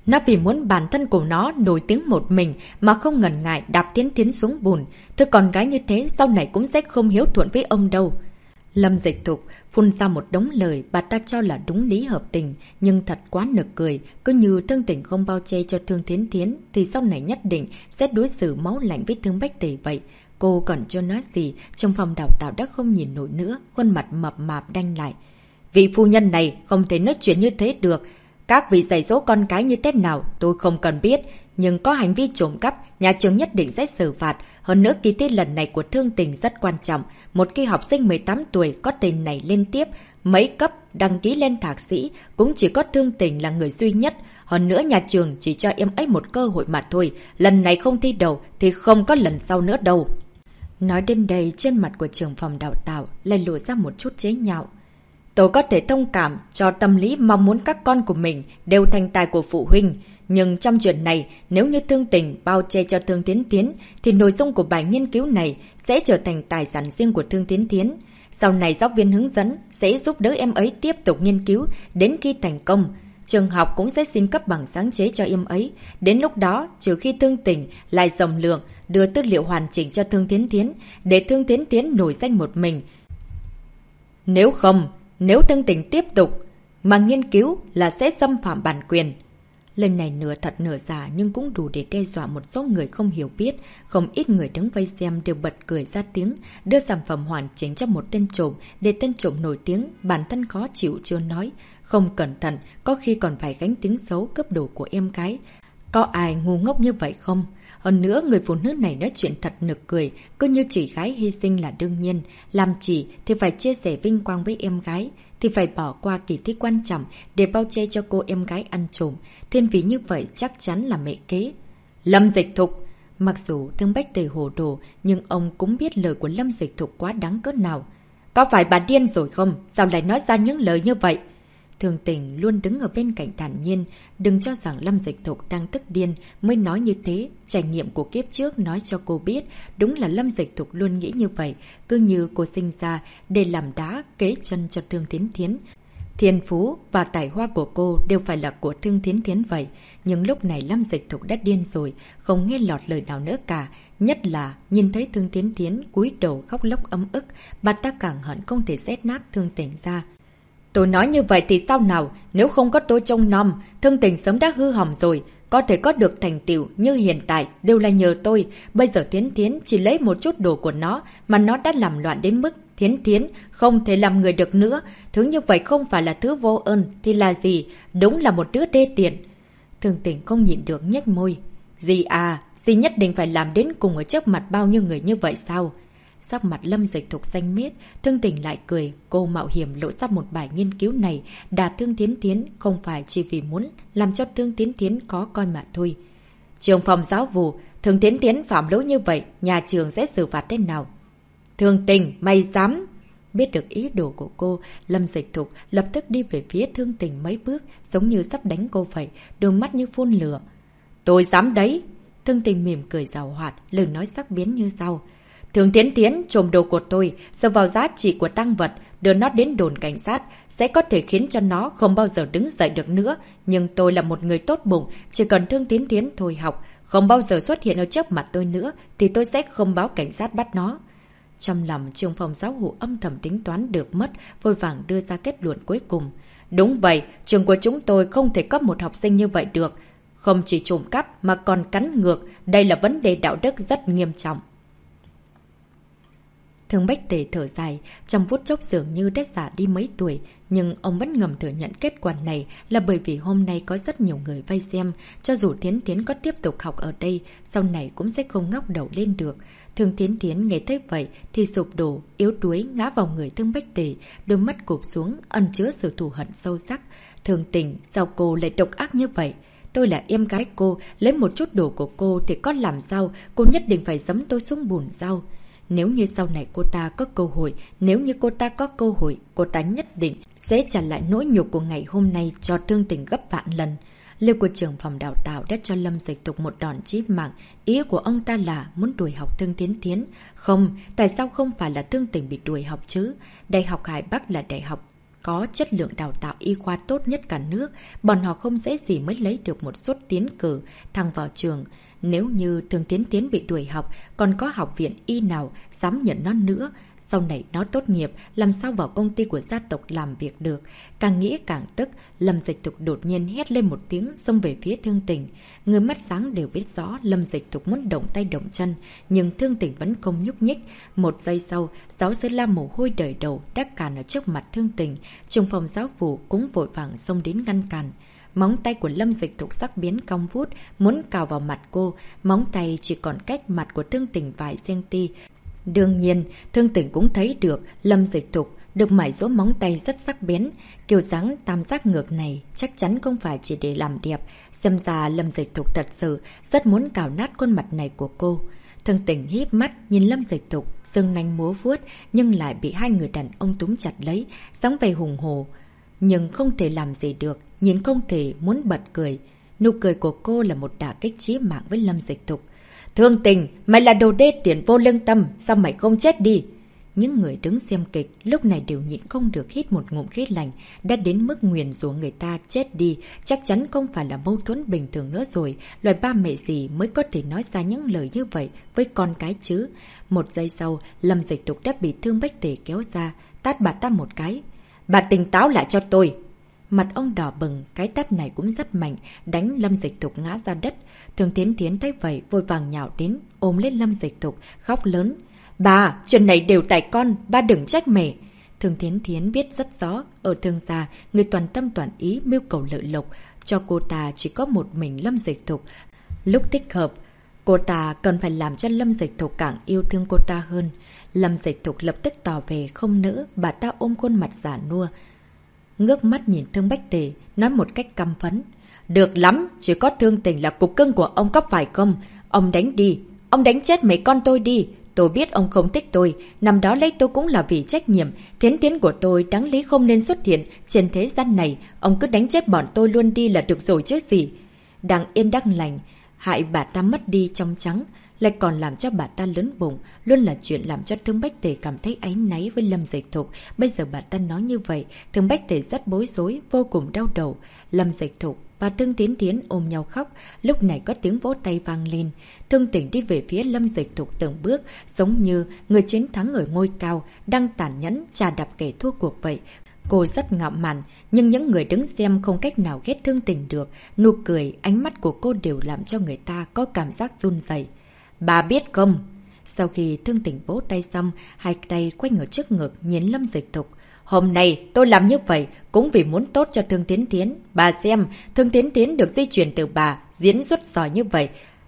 Nó vì muốn bản thân của nó nổi tiếng một mình mà không ngần ngại đạp Thiến Thiến xuống bùn. Thứ con gái như thế sau này cũng sẽ không hiếu thuận với ông đâu. Lâm Dịch Thục phun ra một đống lời bà ta cho là đúng lý hợp tình, nhưng thật quá nực cười. Cứ như Thương Tình không bao che cho Thương Thiến Thiến thì sau này nhất định sẽ đối xử máu lạnh với Thương Bách Tề vậy. Cô còn chưa nói gì, trong phòng đào tạo đã không nhìn nổi nữa, khuôn mặt mập mạp đanh lại. Vị phu nhân này không thể nói chuyện như thế được. Các vị dạy dỗ con cái như thế nào tôi không cần biết, nhưng có hành vi trộm cắp, nhà trường nhất định sẽ xử phạt. Hơn nữa kỳ thi lần này của Thương Tình rất quan trọng. Một khi học sinh 18 tuổi có tên này lên tiếp mấy cấp đăng ký lên thạc sĩ, cũng chỉ có Thương Tình là người duy nhất. Hơn nữa nhà trường chỉ cho em ấy một cơ hội mà thôi. Lần này không thi đầu thì không có lần sau nữa đâu. Nói đến đây, trên mặt của trưởng phòng đào tạo lại lộ ra một chút chế nhạo. Tôi có thể thông cảm cho tâm lý mong muốn các con của mình đều thành tài của phụ huynh. Nhưng trong chuyện này, nếu như Thương Tình bao che cho Thương Thiến Thiến, thì nội dung của bài nghiên cứu này sẽ trở thành tài sản riêng của Thương Thiến Thiến. Sau này giáo viên hướng dẫn sẽ giúp đỡ em ấy tiếp tục nghiên cứu đến khi thành công. Trường học cũng sẽ xin cấp bằng sáng chế cho em ấy. Đến lúc đó, trừ khi Thương Tình lại rộng lượng đưa tư liệu hoàn chỉnh cho Thương Thiến Thiến, để Thương Thiến Thiến nổi danh một mình. Nếu không, nếu Thương Tình tiếp tục mà nghiên cứu là sẽ xâm phạm bản quyền. Lời này nửa thật nửa giả nhưng cũng đủ để đe dọa một số người không hiểu biết. Không ít người đứng vây xem đều bật cười ra tiếng. Đưa sản phẩm hoàn chỉnh cho một tên trộm để tên trộm nổi tiếng, bản thân khó chịu chưa nói. Không cẩn thận, có khi còn phải gánh tiếng xấu cướp đồ của em gái. Có ai ngu ngốc như vậy không? Hơn nữa, người phụ nữ này nói chuyện thật nực cười, cứ như chị gái hy sinh là đương nhiên. Làm chị thì phải chia sẻ vinh quang với em gái, thì phải bỏ qua kỳ thi quan trọng để bao che cho cô em gái ăn trộm. Thiên vị như vậy chắc chắn là mẹ kế. Lâm Dịch Thục! Mặc dù Thương Bách Tề hồ đồ, nhưng ông cũng biết lời của Lâm Dịch Thục quá đáng cỡ nào. Có phải bà điên rồi không? Sao lại nói ra những lời như vậy? Thương Tình luôn đứng ở bên cạnh thản nhiên. Đừng cho rằng Lâm Dịch Thục đang tức điên mới nói như thế. Trải nghiệm của kiếp trước nói cho cô biết, đúng là Lâm Dịch Thục luôn nghĩ như vậy. Cứ như cô sinh ra để làm đá kế chân cho Thương Thiến Thiến. Thiên phú và tài hoa của cô đều phải là của Thương Thiến Thiến vậy. Nhưng lúc này Lâm Dịch Thục đã điên rồi, không nghe lọt lời nào nữa cả. Nhất là nhìn thấy Thương Thiến Thiến cúi đầu khóc lóc ấm ức, bà ta càng hận không thể xét nát Thương Tình ra. Tôi nói như vậy thì sao nào? Nếu không có tôi trông nom, Thương Tình sớm đã hư hỏng rồi. Có thể có được thành tựu như hiện tại đều là nhờ tôi. Bây giờ Thiến Thiến chỉ lấy một chút đồ của nó mà nó đã làm loạn đến mức Thiến Thiến không thể làm người được nữa. Thứ như vậy không phải là thứ vô ơn thì là gì? Đúng là một đứa đê tiện. Thương Tình không nhịn được nhếch môi. Dì à, dì nhất định phải làm đến cùng ở trước mặt bao nhiêu người như vậy sao? Sắc mặt Lâm Dịch Thục xanh mét, Thương Tình lại cười. Cô mạo hiểm lộ ra một bài nghiên cứu này đả Thương Thiến Thiến không phải chỉ vì muốn làm cho Thương Thiến Thiến có coi mà thôi. Trường phòng giáo vụ, Thương Thiến Thiến phạm lỗi như vậy, nhà trường sẽ xử phạt thế nào? Thương Tình, mày dám? Biết được ý đồ của cô, Lâm Dịch Thục lập tức đi về phía Thương Tình mấy bước, giống như sắp đánh cô vậy, đôi mắt như phun lửa. Tôi dám đấy! Thương Tình mỉm cười giàu hoạt, lời nói sắc bén như sau. Thương Thiến Thiến trộm đồ của tôi, dựa vào giá trị của tang vật, đưa nó đến đồn cảnh sát, sẽ có thể khiến cho nó không bao giờ đứng dậy được nữa. Nhưng tôi là một người tốt bụng, chỉ cần Thương Thiến Thiến thôi học, không bao giờ xuất hiện ở trước mặt tôi nữa, thì tôi sẽ không báo cảnh sát bắt nó. Trong lòng trưởng phòng giáo vụ âm thầm tính toán được mất, vội vàng đưa ra kết luận cuối cùng. Đúng vậy, trường của chúng tôi không thể có một học sinh như vậy được. Không chỉ trộm cắp mà còn cắn ngược, đây là vấn đề đạo đức rất nghiêm trọng. Thương Bách Tề thở dài, trong phút chốc dường như đã già đi mấy tuổi, nhưng ông vẫn ngầm thừa nhận kết quả này là bởi vì hôm nay có rất nhiều người vây xem, cho dù Thiến Thiến có tiếp tục học ở đây, sau này cũng sẽ không ngóc đầu lên được. Thương Thiến Thiến nghe thấy vậy thì sụp đổ, yếu đuối ngã vào người Thương Bách Tề, đôi mắt cụp xuống, ẩn chứa sự thù hận sâu sắc. Thương Tình, sao cô lại độc ác như vậy? Tôi là em gái cô, lấy một chút đồ của cô thì có làm sao, cô nhất định phải giẫm tôi xuống bùn sao? Nếu như sau này cô ta có cơ hội, cô ta nhất định sẽ trả lại nỗi nhục của ngày hôm nay cho Thương Tình gấp vạn lần. Lời của trưởng phòng đào tạo đã cho Lâm Dịch Thục một đòn chí mạng. Ý của ông ta là muốn đuổi học Thương Thiến Thiến. Không, tại sao không phải là Thương Tình bị đuổi học chứ? Đại học Hải Bắc là đại học có chất lượng đào tạo y khoa tốt nhất cả nước, bọn họ không dễ gì mới lấy được một suất tiến cử thăng vào trường. Nếu như Thương Tiến Tiến bị đuổi học, còn có học viện y nào dám nhận nó nữa. Sau này nó tốt nghiệp, làm sao vào công ty của gia tộc làm việc được. Càng nghĩ càng tức, Lâm Dịch Thục đột nhiên hét lên một tiếng xông về phía Thương Tình. Người mắt sáng đều biết rõ Lâm Dịch Thục muốn động tay động chân, nhưng Thương Tình vẫn không nhúc nhích. Một giây sau, giáo sư La mồ hôi đầy đầu đã cản ở trước mặt Thương Tình. Trung phòng giáo vụ cũng vội vàng xông đến ngăn cản. Móng tay của Lâm Dịch Thục sắc bén cong vút, muốn cào vào mặt cô. Móng tay chỉ còn cách mặt của Thương Tình vài cm. Đương nhiên, Thương Tình cũng thấy được Lâm Dịch Thục được mài rũa móng tay rất sắc bén. Kiểu dáng tam giác ngược này chắc chắn không phải chỉ để làm đẹp. Xem ra Lâm Dịch Thục thật sự rất muốn cào nát khuôn mặt này của cô. Thương Tình híp mắt nhìn Lâm Dịch Thục, giương nanh múa vuốt nhưng lại bị hai người đàn ông túm chặt lấy, dáng vẻ hùng hồ. Nhưng không thể làm gì được, nhìn không thể muốn bật cười. Nụ cười của cô là một đả kích chí mạng với Lâm Dịch Thục. Thương Tình, mày là đồ đê tiện vô lương tâm, sao mày không chết đi? Những người đứng xem kịch lúc này đều nhịn không được hít một ngụm khí lạnh, đã đến mức nguyền rủa người ta chết đi, chắc chắn không phải là mâu thuẫn bình thường nữa rồi, loài ba mẹ gì mới có thể nói ra những lời như vậy với con cái chứ. Một giây sau, Lâm Dịch Thục đã bị Thương Bách Tề kéo ra, tát bà ta một cái. Bà tỉnh táo lại cho tôi! Mặt ông đỏ bừng, cái tát này cũng rất mạnh, đánh Lâm Dịch Thục ngã ra đất. Thương Tiến Tiến thấy vậy, vội vàng nhào đến, ôm lên Lâm Dịch Thục, khóc lớn. Bà, chuyện này đều tại con, ba đừng trách mẹ. Thương Tiến Tiến biết rất rõ, ở Thương gia, người toàn tâm toàn ý mưu cầu lợi lộc, cho cô ta chỉ có một mình Lâm Dịch Thục. Lúc thích hợp, cô ta cần phải làm cho Lâm Dịch Thục càng yêu thương cô ta hơn. Lâm Dịch Thục lập tức tỏ về không nỡ, bà ta ôm khuôn mặt già nua. Ngước mắt nhìn Thương Bách Tề, nói một cách căm phẫn. Được lắm, chỉ có Thương Tình là cục cưng của ông có phải không? Ông đánh đi, ông đánh chết mấy con tôi đi. Tôi biết ông không thích tôi, năm đó lấy tôi cũng là vì trách nhiệm. Thiến Tiến của tôi đáng lý không nên xuất hiện trên thế gian này. Ông cứ đánh chết bọn tôi luôn đi là được rồi chứ gì. Đang yên đang lành, hại bà ta mất đi trong trắng, lại còn làm cho bà ta lớn bụng, luôn là chuyện làm cho Thương Bách Tề cảm thấy áy náy với Lâm Dịch Thục. Bây giờ bà ta nói như vậy, Thương Bách Tề rất bối rối, vô cùng đau đầu. Lâm Dịch Thục và Thương Tiến Tiến ôm nhau khóc, lúc này có tiếng vỗ tay vang lên. Thương Tình đi về phía Lâm Dịch Thục từng bước, giống như người chiến thắng ở ngôi cao, đang tàn nhẫn chà đạp kẻ thua cuộc vậy. Cô rất ngạo mạn, nhưng những người đứng xem không cách nào ghét Thương Tình được. Nụ cười, ánh mắt của cô đều làm cho người ta có cảm giác run rẩy. Bà biết không? Sau khi Thương Tình vỗ tay xong, hai tay quanh ở trước ngực nhìn Lâm Dịch Thục. Hôm nay tôi làm như vậy cũng vì muốn tốt cho Thương Tiến Tiến. Bà xem, Thương Tiến Tiến được di chuyển từ bà, diễn xuất giỏi như vậy.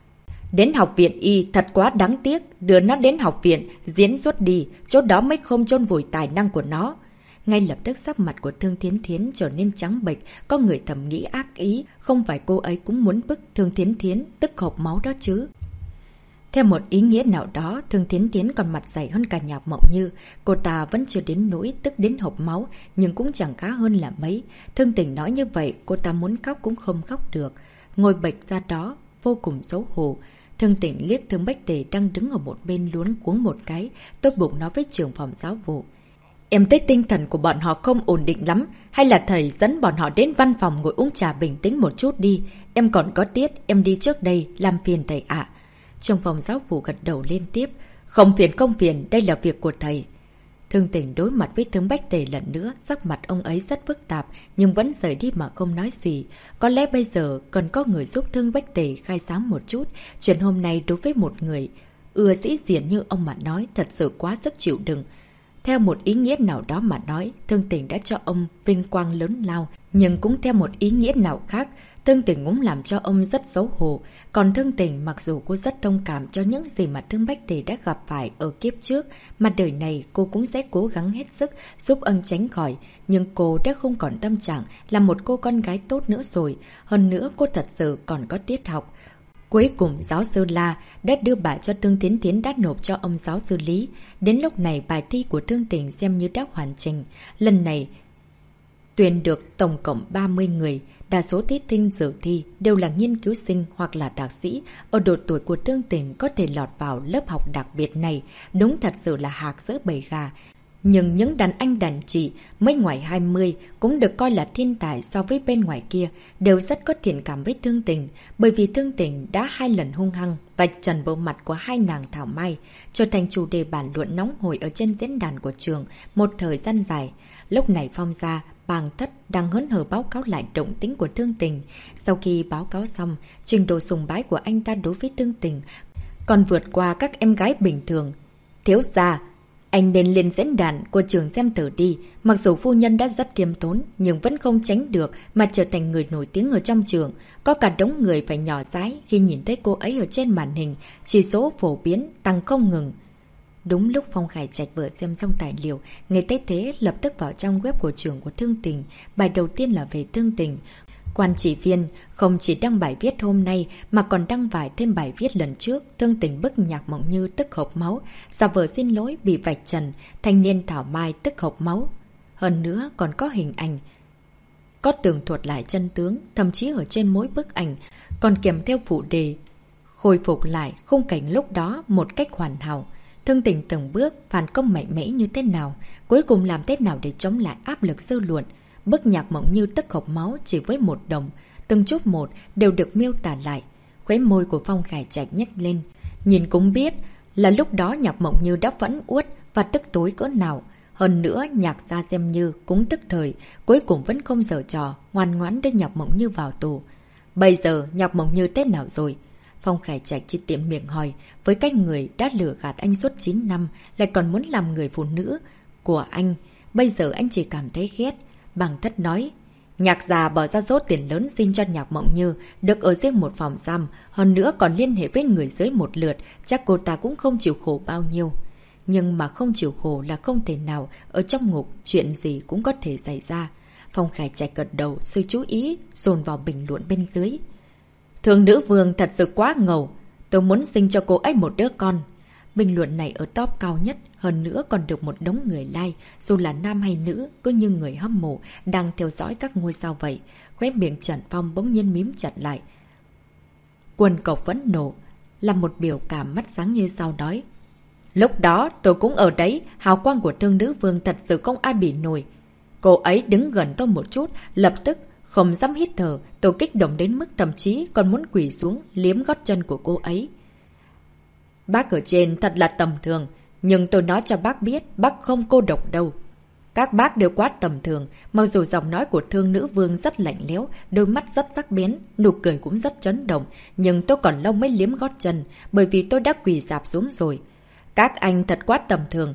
Đến học viện y thật quá đáng tiếc, đưa nó đến học viện, diễn xuất đi, chỗ đó mới không chôn vùi tài năng của nó. Ngay lập tức sắc mặt của Thương Tiến Tiến trở nên trắng bệch, có người thầm nghĩ ác ý, không phải cô ấy cũng muốn bức Thương Tiến Tiến tức hộc máu đó chứ. Theo một ý nghĩa nào đó, Thương Tiến Tiến còn mặt dày hơn cả Nhạc Mộng Như. Cô ta vẫn chưa đến nỗi tức đến hộc máu, nhưng cũng chẳng khá hơn là mấy. Thương Tình nói như vậy, cô ta muốn khóc cũng không khóc được. Ngồi bệch ra đó, vô cùng xấu hổ. Thương Tình liếc Thương Bách Tề đang đứng ở một bên luống cuống một cái, tốt bụng nói với trưởng phòng giáo vụ. Em thấy tinh thần của bọn họ không ổn định lắm, hay là thầy dẫn bọn họ đến văn phòng ngồi uống trà bình tĩnh một chút đi. Em còn có tiết, em đi trước đây, làm phiền thầy ạ. Trong phòng giáo vụ gật đầu liên tiếp. Không phiền, đây là việc của thầy. Thương Tình đối mặt với Thương Bách Tề lần nữa, sắc mặt ông ấy rất phức tạp, nhưng vẫn rời đi mà không nói gì. Có lẽ bây giờ cần có người giúp Thương Bách Tề khai sáng một chút. Chuyện hôm nay đối với một người ưa sĩ diện như ông mà nói thật sự quá sức chịu đựng. Theo một ý nghĩa nào đó mà nói, Thương Tình đã cho ông vinh quang lớn lao, nhưng cũng theo một ý nghĩa nào khác, Thương Tình cũng làm cho ông rất xấu hổ. Còn Thương Tình mặc dù cô rất thông cảm cho những gì mà Thương Bách Tề đã gặp phải ở kiếp trước, mà đời này cô cũng sẽ cố gắng hết sức giúp ông tránh khỏi. Nhưng cô đã không còn tâm trạng là một cô con gái tốt nữa rồi. Hơn nữa cô thật sự còn có tiết học. Cuối cùng giáo sư La đã đưa bài cho Thương Tiến Tiến đã nộp cho ông giáo sư Lý. Đến lúc này bài thi của Thương Tình xem như đã hoàn chỉnh. Lần này tuyển được tổng cộng 30 người. Đa số thí sinh dự thi đều là nghiên cứu sinh hoặc là thạc sĩ. Ở độ tuổi của Thương Tình có thể lọt vào lớp học đặc biệt này, đúng thật sự là hạc giữa bầy gà. Nhưng những đàn anh đàn chị mới ngoài 20 cũng được coi là thiên tài so với bên ngoài kia, đều rất có thiện cảm với Thương Tình, bởi vì Thương Tình đã 2 lần hung hăng vạch trần bộ mặt của hai nàng Thảo Mai, trở thành chủ đề bàn luận nóng hổi ở trên diễn đàn của trường một thời gian dài. Lúc này Phong gia, Bàng Thất đang hớn hở báo cáo lại động tĩnh của Thương Tình. Sau khi báo cáo xong, trình độ sùng bái của anh ta đối với Thương Tình còn vượt qua các em gái bình thường. Thiếu gia, anh nên lên diễn đàn của trường xem thử đi. Mặc dù phu nhân đã rất kiêm tốn, nhưng vẫn không tránh được mà trở thành người nổi tiếng ở trong trường. Có cả đống người phải nhỏ dãi khi nhìn thấy cô ấy ở trên màn hình, chỉ số phổ biến tăng không ngừng. Đúng lúc Phong Khải Trạch vừa xem xong tài liệu, nghe thấy thế lập tức vào trong web của trường của Thương Tình. Bài đầu tiên là về Thương Tình. Quan chỉ viên không chỉ đăng bài viết hôm nay mà còn đăng vài thêm bài viết lần trước. Thương Tình bức Nhạc Mộng Như tức hộc máu, giả vờ xin lỗi bị vạch trần, thanh niên Thảo Mai tức hộc máu. Hơn nữa còn có hình ảnh, có tường thuật lại chân tướng, thậm chí ở trên mỗi bức ảnh còn kèm theo phụ đề khôi phục lại khung cảnh lúc đó một cách hoàn hảo. Thương Tình từng bước phản công mạnh mẽ như thế nào, cuối cùng làm thế nào để chống lại áp lực dư luận. Bức Nhạc Mộng Như tức hộc máu chỉ với 1 đồng, từng chút một đều được miêu tả lại. Khóe môi của Phong Khải Trạch nhếch lên, nhìn cũng biết là lúc đó Nhạc Mộng Như đã phẫn uất và tức tối cỡ nào. Hơn nữa Nhạc gia xem như cũng tức thời, cuối cùng vẫn không giở trò, ngoan ngoãn đưa Nhạc Mộng Như vào tù. Bây giờ Nhạc Mộng Như thế nào rồi? Phong Khải Trạch chỉ tiện miệng hỏi, với cách người đã lừa gạt anh suốt 9 năm, lại còn muốn làm người phụ nữ của anh. Bây giờ anh chỉ cảm thấy ghét. Bàng Thất nói, Nhạc gia bỏ ra số tiền lớn xin cho Nhạc Mộng Như được ở riêng một phòng giam, hơn nữa còn liên hệ với người dưới một lượt, chắc cô ta cũng không chịu khổ bao nhiêu. Nhưng mà không chịu khổ là không thể nào, ở trong ngục chuyện gì cũng có thể xảy ra. Phong Khải Trạch gật đầu, sự chú ý dồn vào bình luận bên dưới. Thường nữ vương thật sự quá ngầu, tôi muốn sinh cho cô ấy một đứa con. Bình luận này ở top cao nhất, hơn nữa còn được một đống người like, dù là nam hay nữ, cứ như người hâm mộ đang theo dõi các ngôi sao vậy. Khóe miệng Trần Phong bỗng nhiên mím chặt lại. Quần cộc vẫn nổ, là một biểu cảm mắt sáng như sau nói. Lúc đó tôi cũng ở đấy, hào quang của thương nữ vương thật sự không ai bị nổi. Cô ấy đứng gần tôi một chút, lập tức không dám hít thở, tôi kích động đến mức thậm chí còn muốn quỳ xuống liếm gót chân của cô ấy. Bác ở trên thật là tầm thường, nhưng tôi nói cho bác biết bác không cô độc đâu. Các bác đều quá tầm thường, mặc dù giọng nói của thương nữ vương rất lạnh lẽo, đôi mắt rất sắc bén, nụ cười cũng rất chấn động, nhưng tôi còn lâu mới liếm gót chân, bởi vì tôi đã quỳ rạp xuống rồi. Các anh thật quá tầm thường.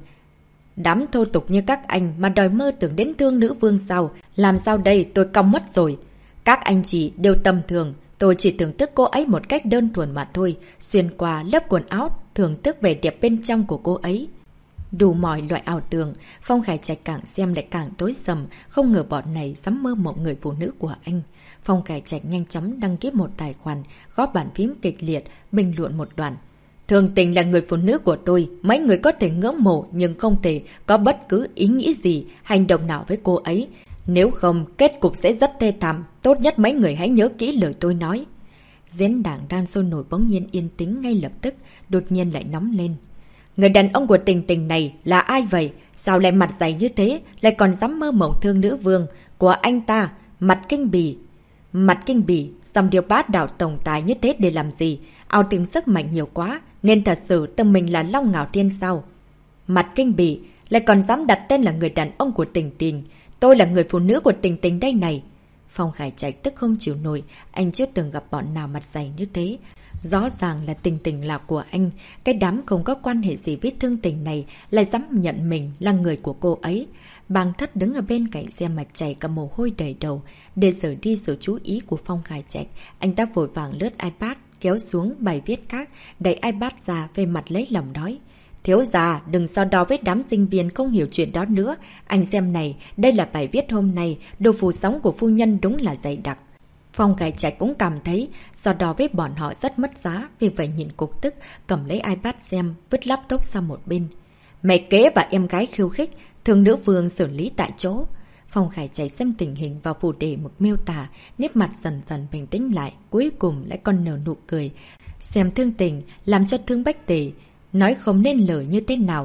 Đám thô tục như các anh mà đòi mơ tưởng đến thương nữ vương sao? Làm sao đây, tôi cong mất rồi. Các anh chị đều tầm thường, tôi chỉ thưởng thức cô ấy một cách đơn thuần mà thôi, xuyên qua lớp quần áo, thưởng thức vẻ đẹp bên trong của cô ấy. Đủ mọi loại ảo tưởng, Phong Khải Trạch càng xem lại càng tối sầm, không ngờ bọn này dám mơ mộng người phụ nữ của anh. Phong Khải Trạch nhanh chóng đăng ký một tài khoản, gõ bàn phím kịch liệt, bình luận một đoạn. Thường Tình là người phụ nữ của tôi, mấy người có thể ngưỡng mộ nhưng không thể có bất cứ ý nghĩ gì, hành động nào với cô ấy. Nếu không, kết cục sẽ rất thê thảm, tốt nhất mấy người hãy nhớ kỹ lời tôi nói. Diễn đàn đang sôi nổi bỗng nhiên yên tĩnh ngay lập tức, đột nhiên lại nóng lên. Người đàn ông của Tình Tình này là ai vậy? Sao lại mặt dày như thế, lại còn dám mơ mộng thương nữ vương của anh ta? Mặt kinh bì. Mặt kinh bì, dòng điều bát đảo tổng tài như thế để làm gì? Ao tiếng sức mạnh nhiều quá, nên thật sự tâm mình là Long Ngạo Thiên sao? Mặt kinh bì, lại còn dám đặt tên là người đàn ông của Tình Tình. Tôi là người phụ nữ của Tình Tình đây này. Phong Khải Trạch tức không chịu nổi, anh chưa từng gặp bọn nào mặt dày như thế. Rõ ràng là Tình Tình là của anh, cái đám không có quan hệ gì với Thương Tình này lại dám nhận mình là người của cô ấy. Bàng Thất đứng ở bên cạnh xem mà chảy cả mồ hôi đầy đầu. Để rời đi sự chú ý của Phong Khải Trạch, anh ta vội vàng lướt iPad, kéo xuống bài viết khác, đẩy iPad ra về mặt lấy lòng nói. Thiếu gia, đừng so đo với đám sinh viên không hiểu chuyện đó nữa. Anh xem này, đây là bài viết hôm nay, đồ phủ sóng của phu nhân đúng là dày đặc. Phong Khải Trạch cũng cảm thấy so đo với bọn họ rất mất giá, vì vậy nhìn cục tức, cầm lấy iPad xem, vứt laptop sang một bên. Mẹ kế và em gái khiêu khích, thường nữ vương xử lý tại chỗ. Phong Khải Trạch xem tình hình và phụ đề mực miêu tả, nét mặt dần dần bình tĩnh lại, cuối cùng lại còn nở nụ cười. Xem Thương Tình làm cho Thương Bách Tề nói không nên lời như thế nào.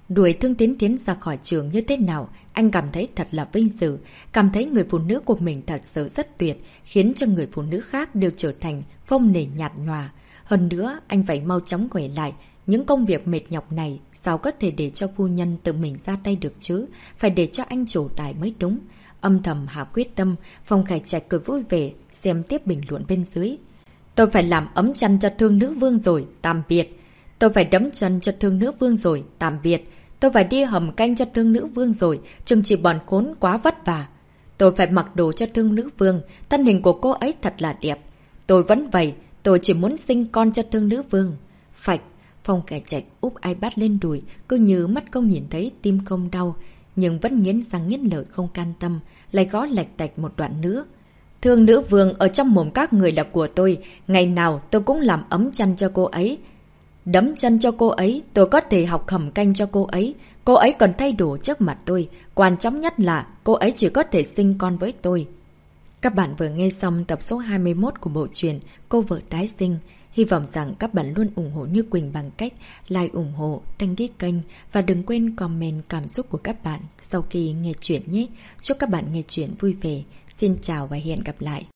Đuổi Thương Tiến Tiến ra khỏi trường như thế nào, anh cảm thấy thật là vinh dự, cảm thấy người phụ nữ của mình thật sự rất tuyệt, khiến cho người phụ nữ khác đều trở thành phông nề nhạt nhòa. Hơn nữa, anh phải mau chóng quay lại, những công việc mệt nhọc này sao có thể để cho phu nhân tự mình ra tay được chứ, phải để cho anh chủ tài mới đúng. Âm thầm hạ quyết tâm, Phong Khải Trạch cười vui vẻ, xem tiếp bình luận bên dưới. Tôi phải làm ấm chăn cho Thương Nữ Vương rồi, tạm biệt. Tôi phải đấm chân cho Thương Nữ Vương rồi, tạm biệt. Tôi phải đi hầm canh cho Thương Nữ Vương rồi, chừng chỉ bọn khốn quá vất vả. Tôi phải mặc đồ cho Thương Nữ Vương, thân hình của cô ấy thật là đẹp. Tôi vẫn vậy, tôi chỉ muốn sinh con cho Thương Nữ Vương. Phạch, Phong Khải Trạch úp iPad lên đùi, cứ như mắt không nhìn thấy, tim không đau, nhưng vẫn nghiến răng nghiến lợi không can tâm, lại gõ lạch tạch một đoạn nữa. Thương Nữ Vương ở trong mồm các người là của tôi, ngày nào tôi cũng làm ấm chăn cho cô ấy. Đấm chân cho cô ấy, tôi có thể học hầm canh cho cô ấy còn thay đổi trước mặt tôi, quan trọng nhất là cô ấy chỉ có thể sinh con với tôi. Các bạn vừa nghe xong tập số 21 của bộ truyện Cô Vợ Tái Sinh. Hy vọng rằng các bạn luôn ủng hộ Như Quỳnh bằng cách like, ủng hộ, đăng ký kênh và đừng quên comment cảm xúc của các bạn sau khi nghe chuyện nhé. Chúc các bạn nghe chuyện vui vẻ. Xin chào và hẹn gặp lại.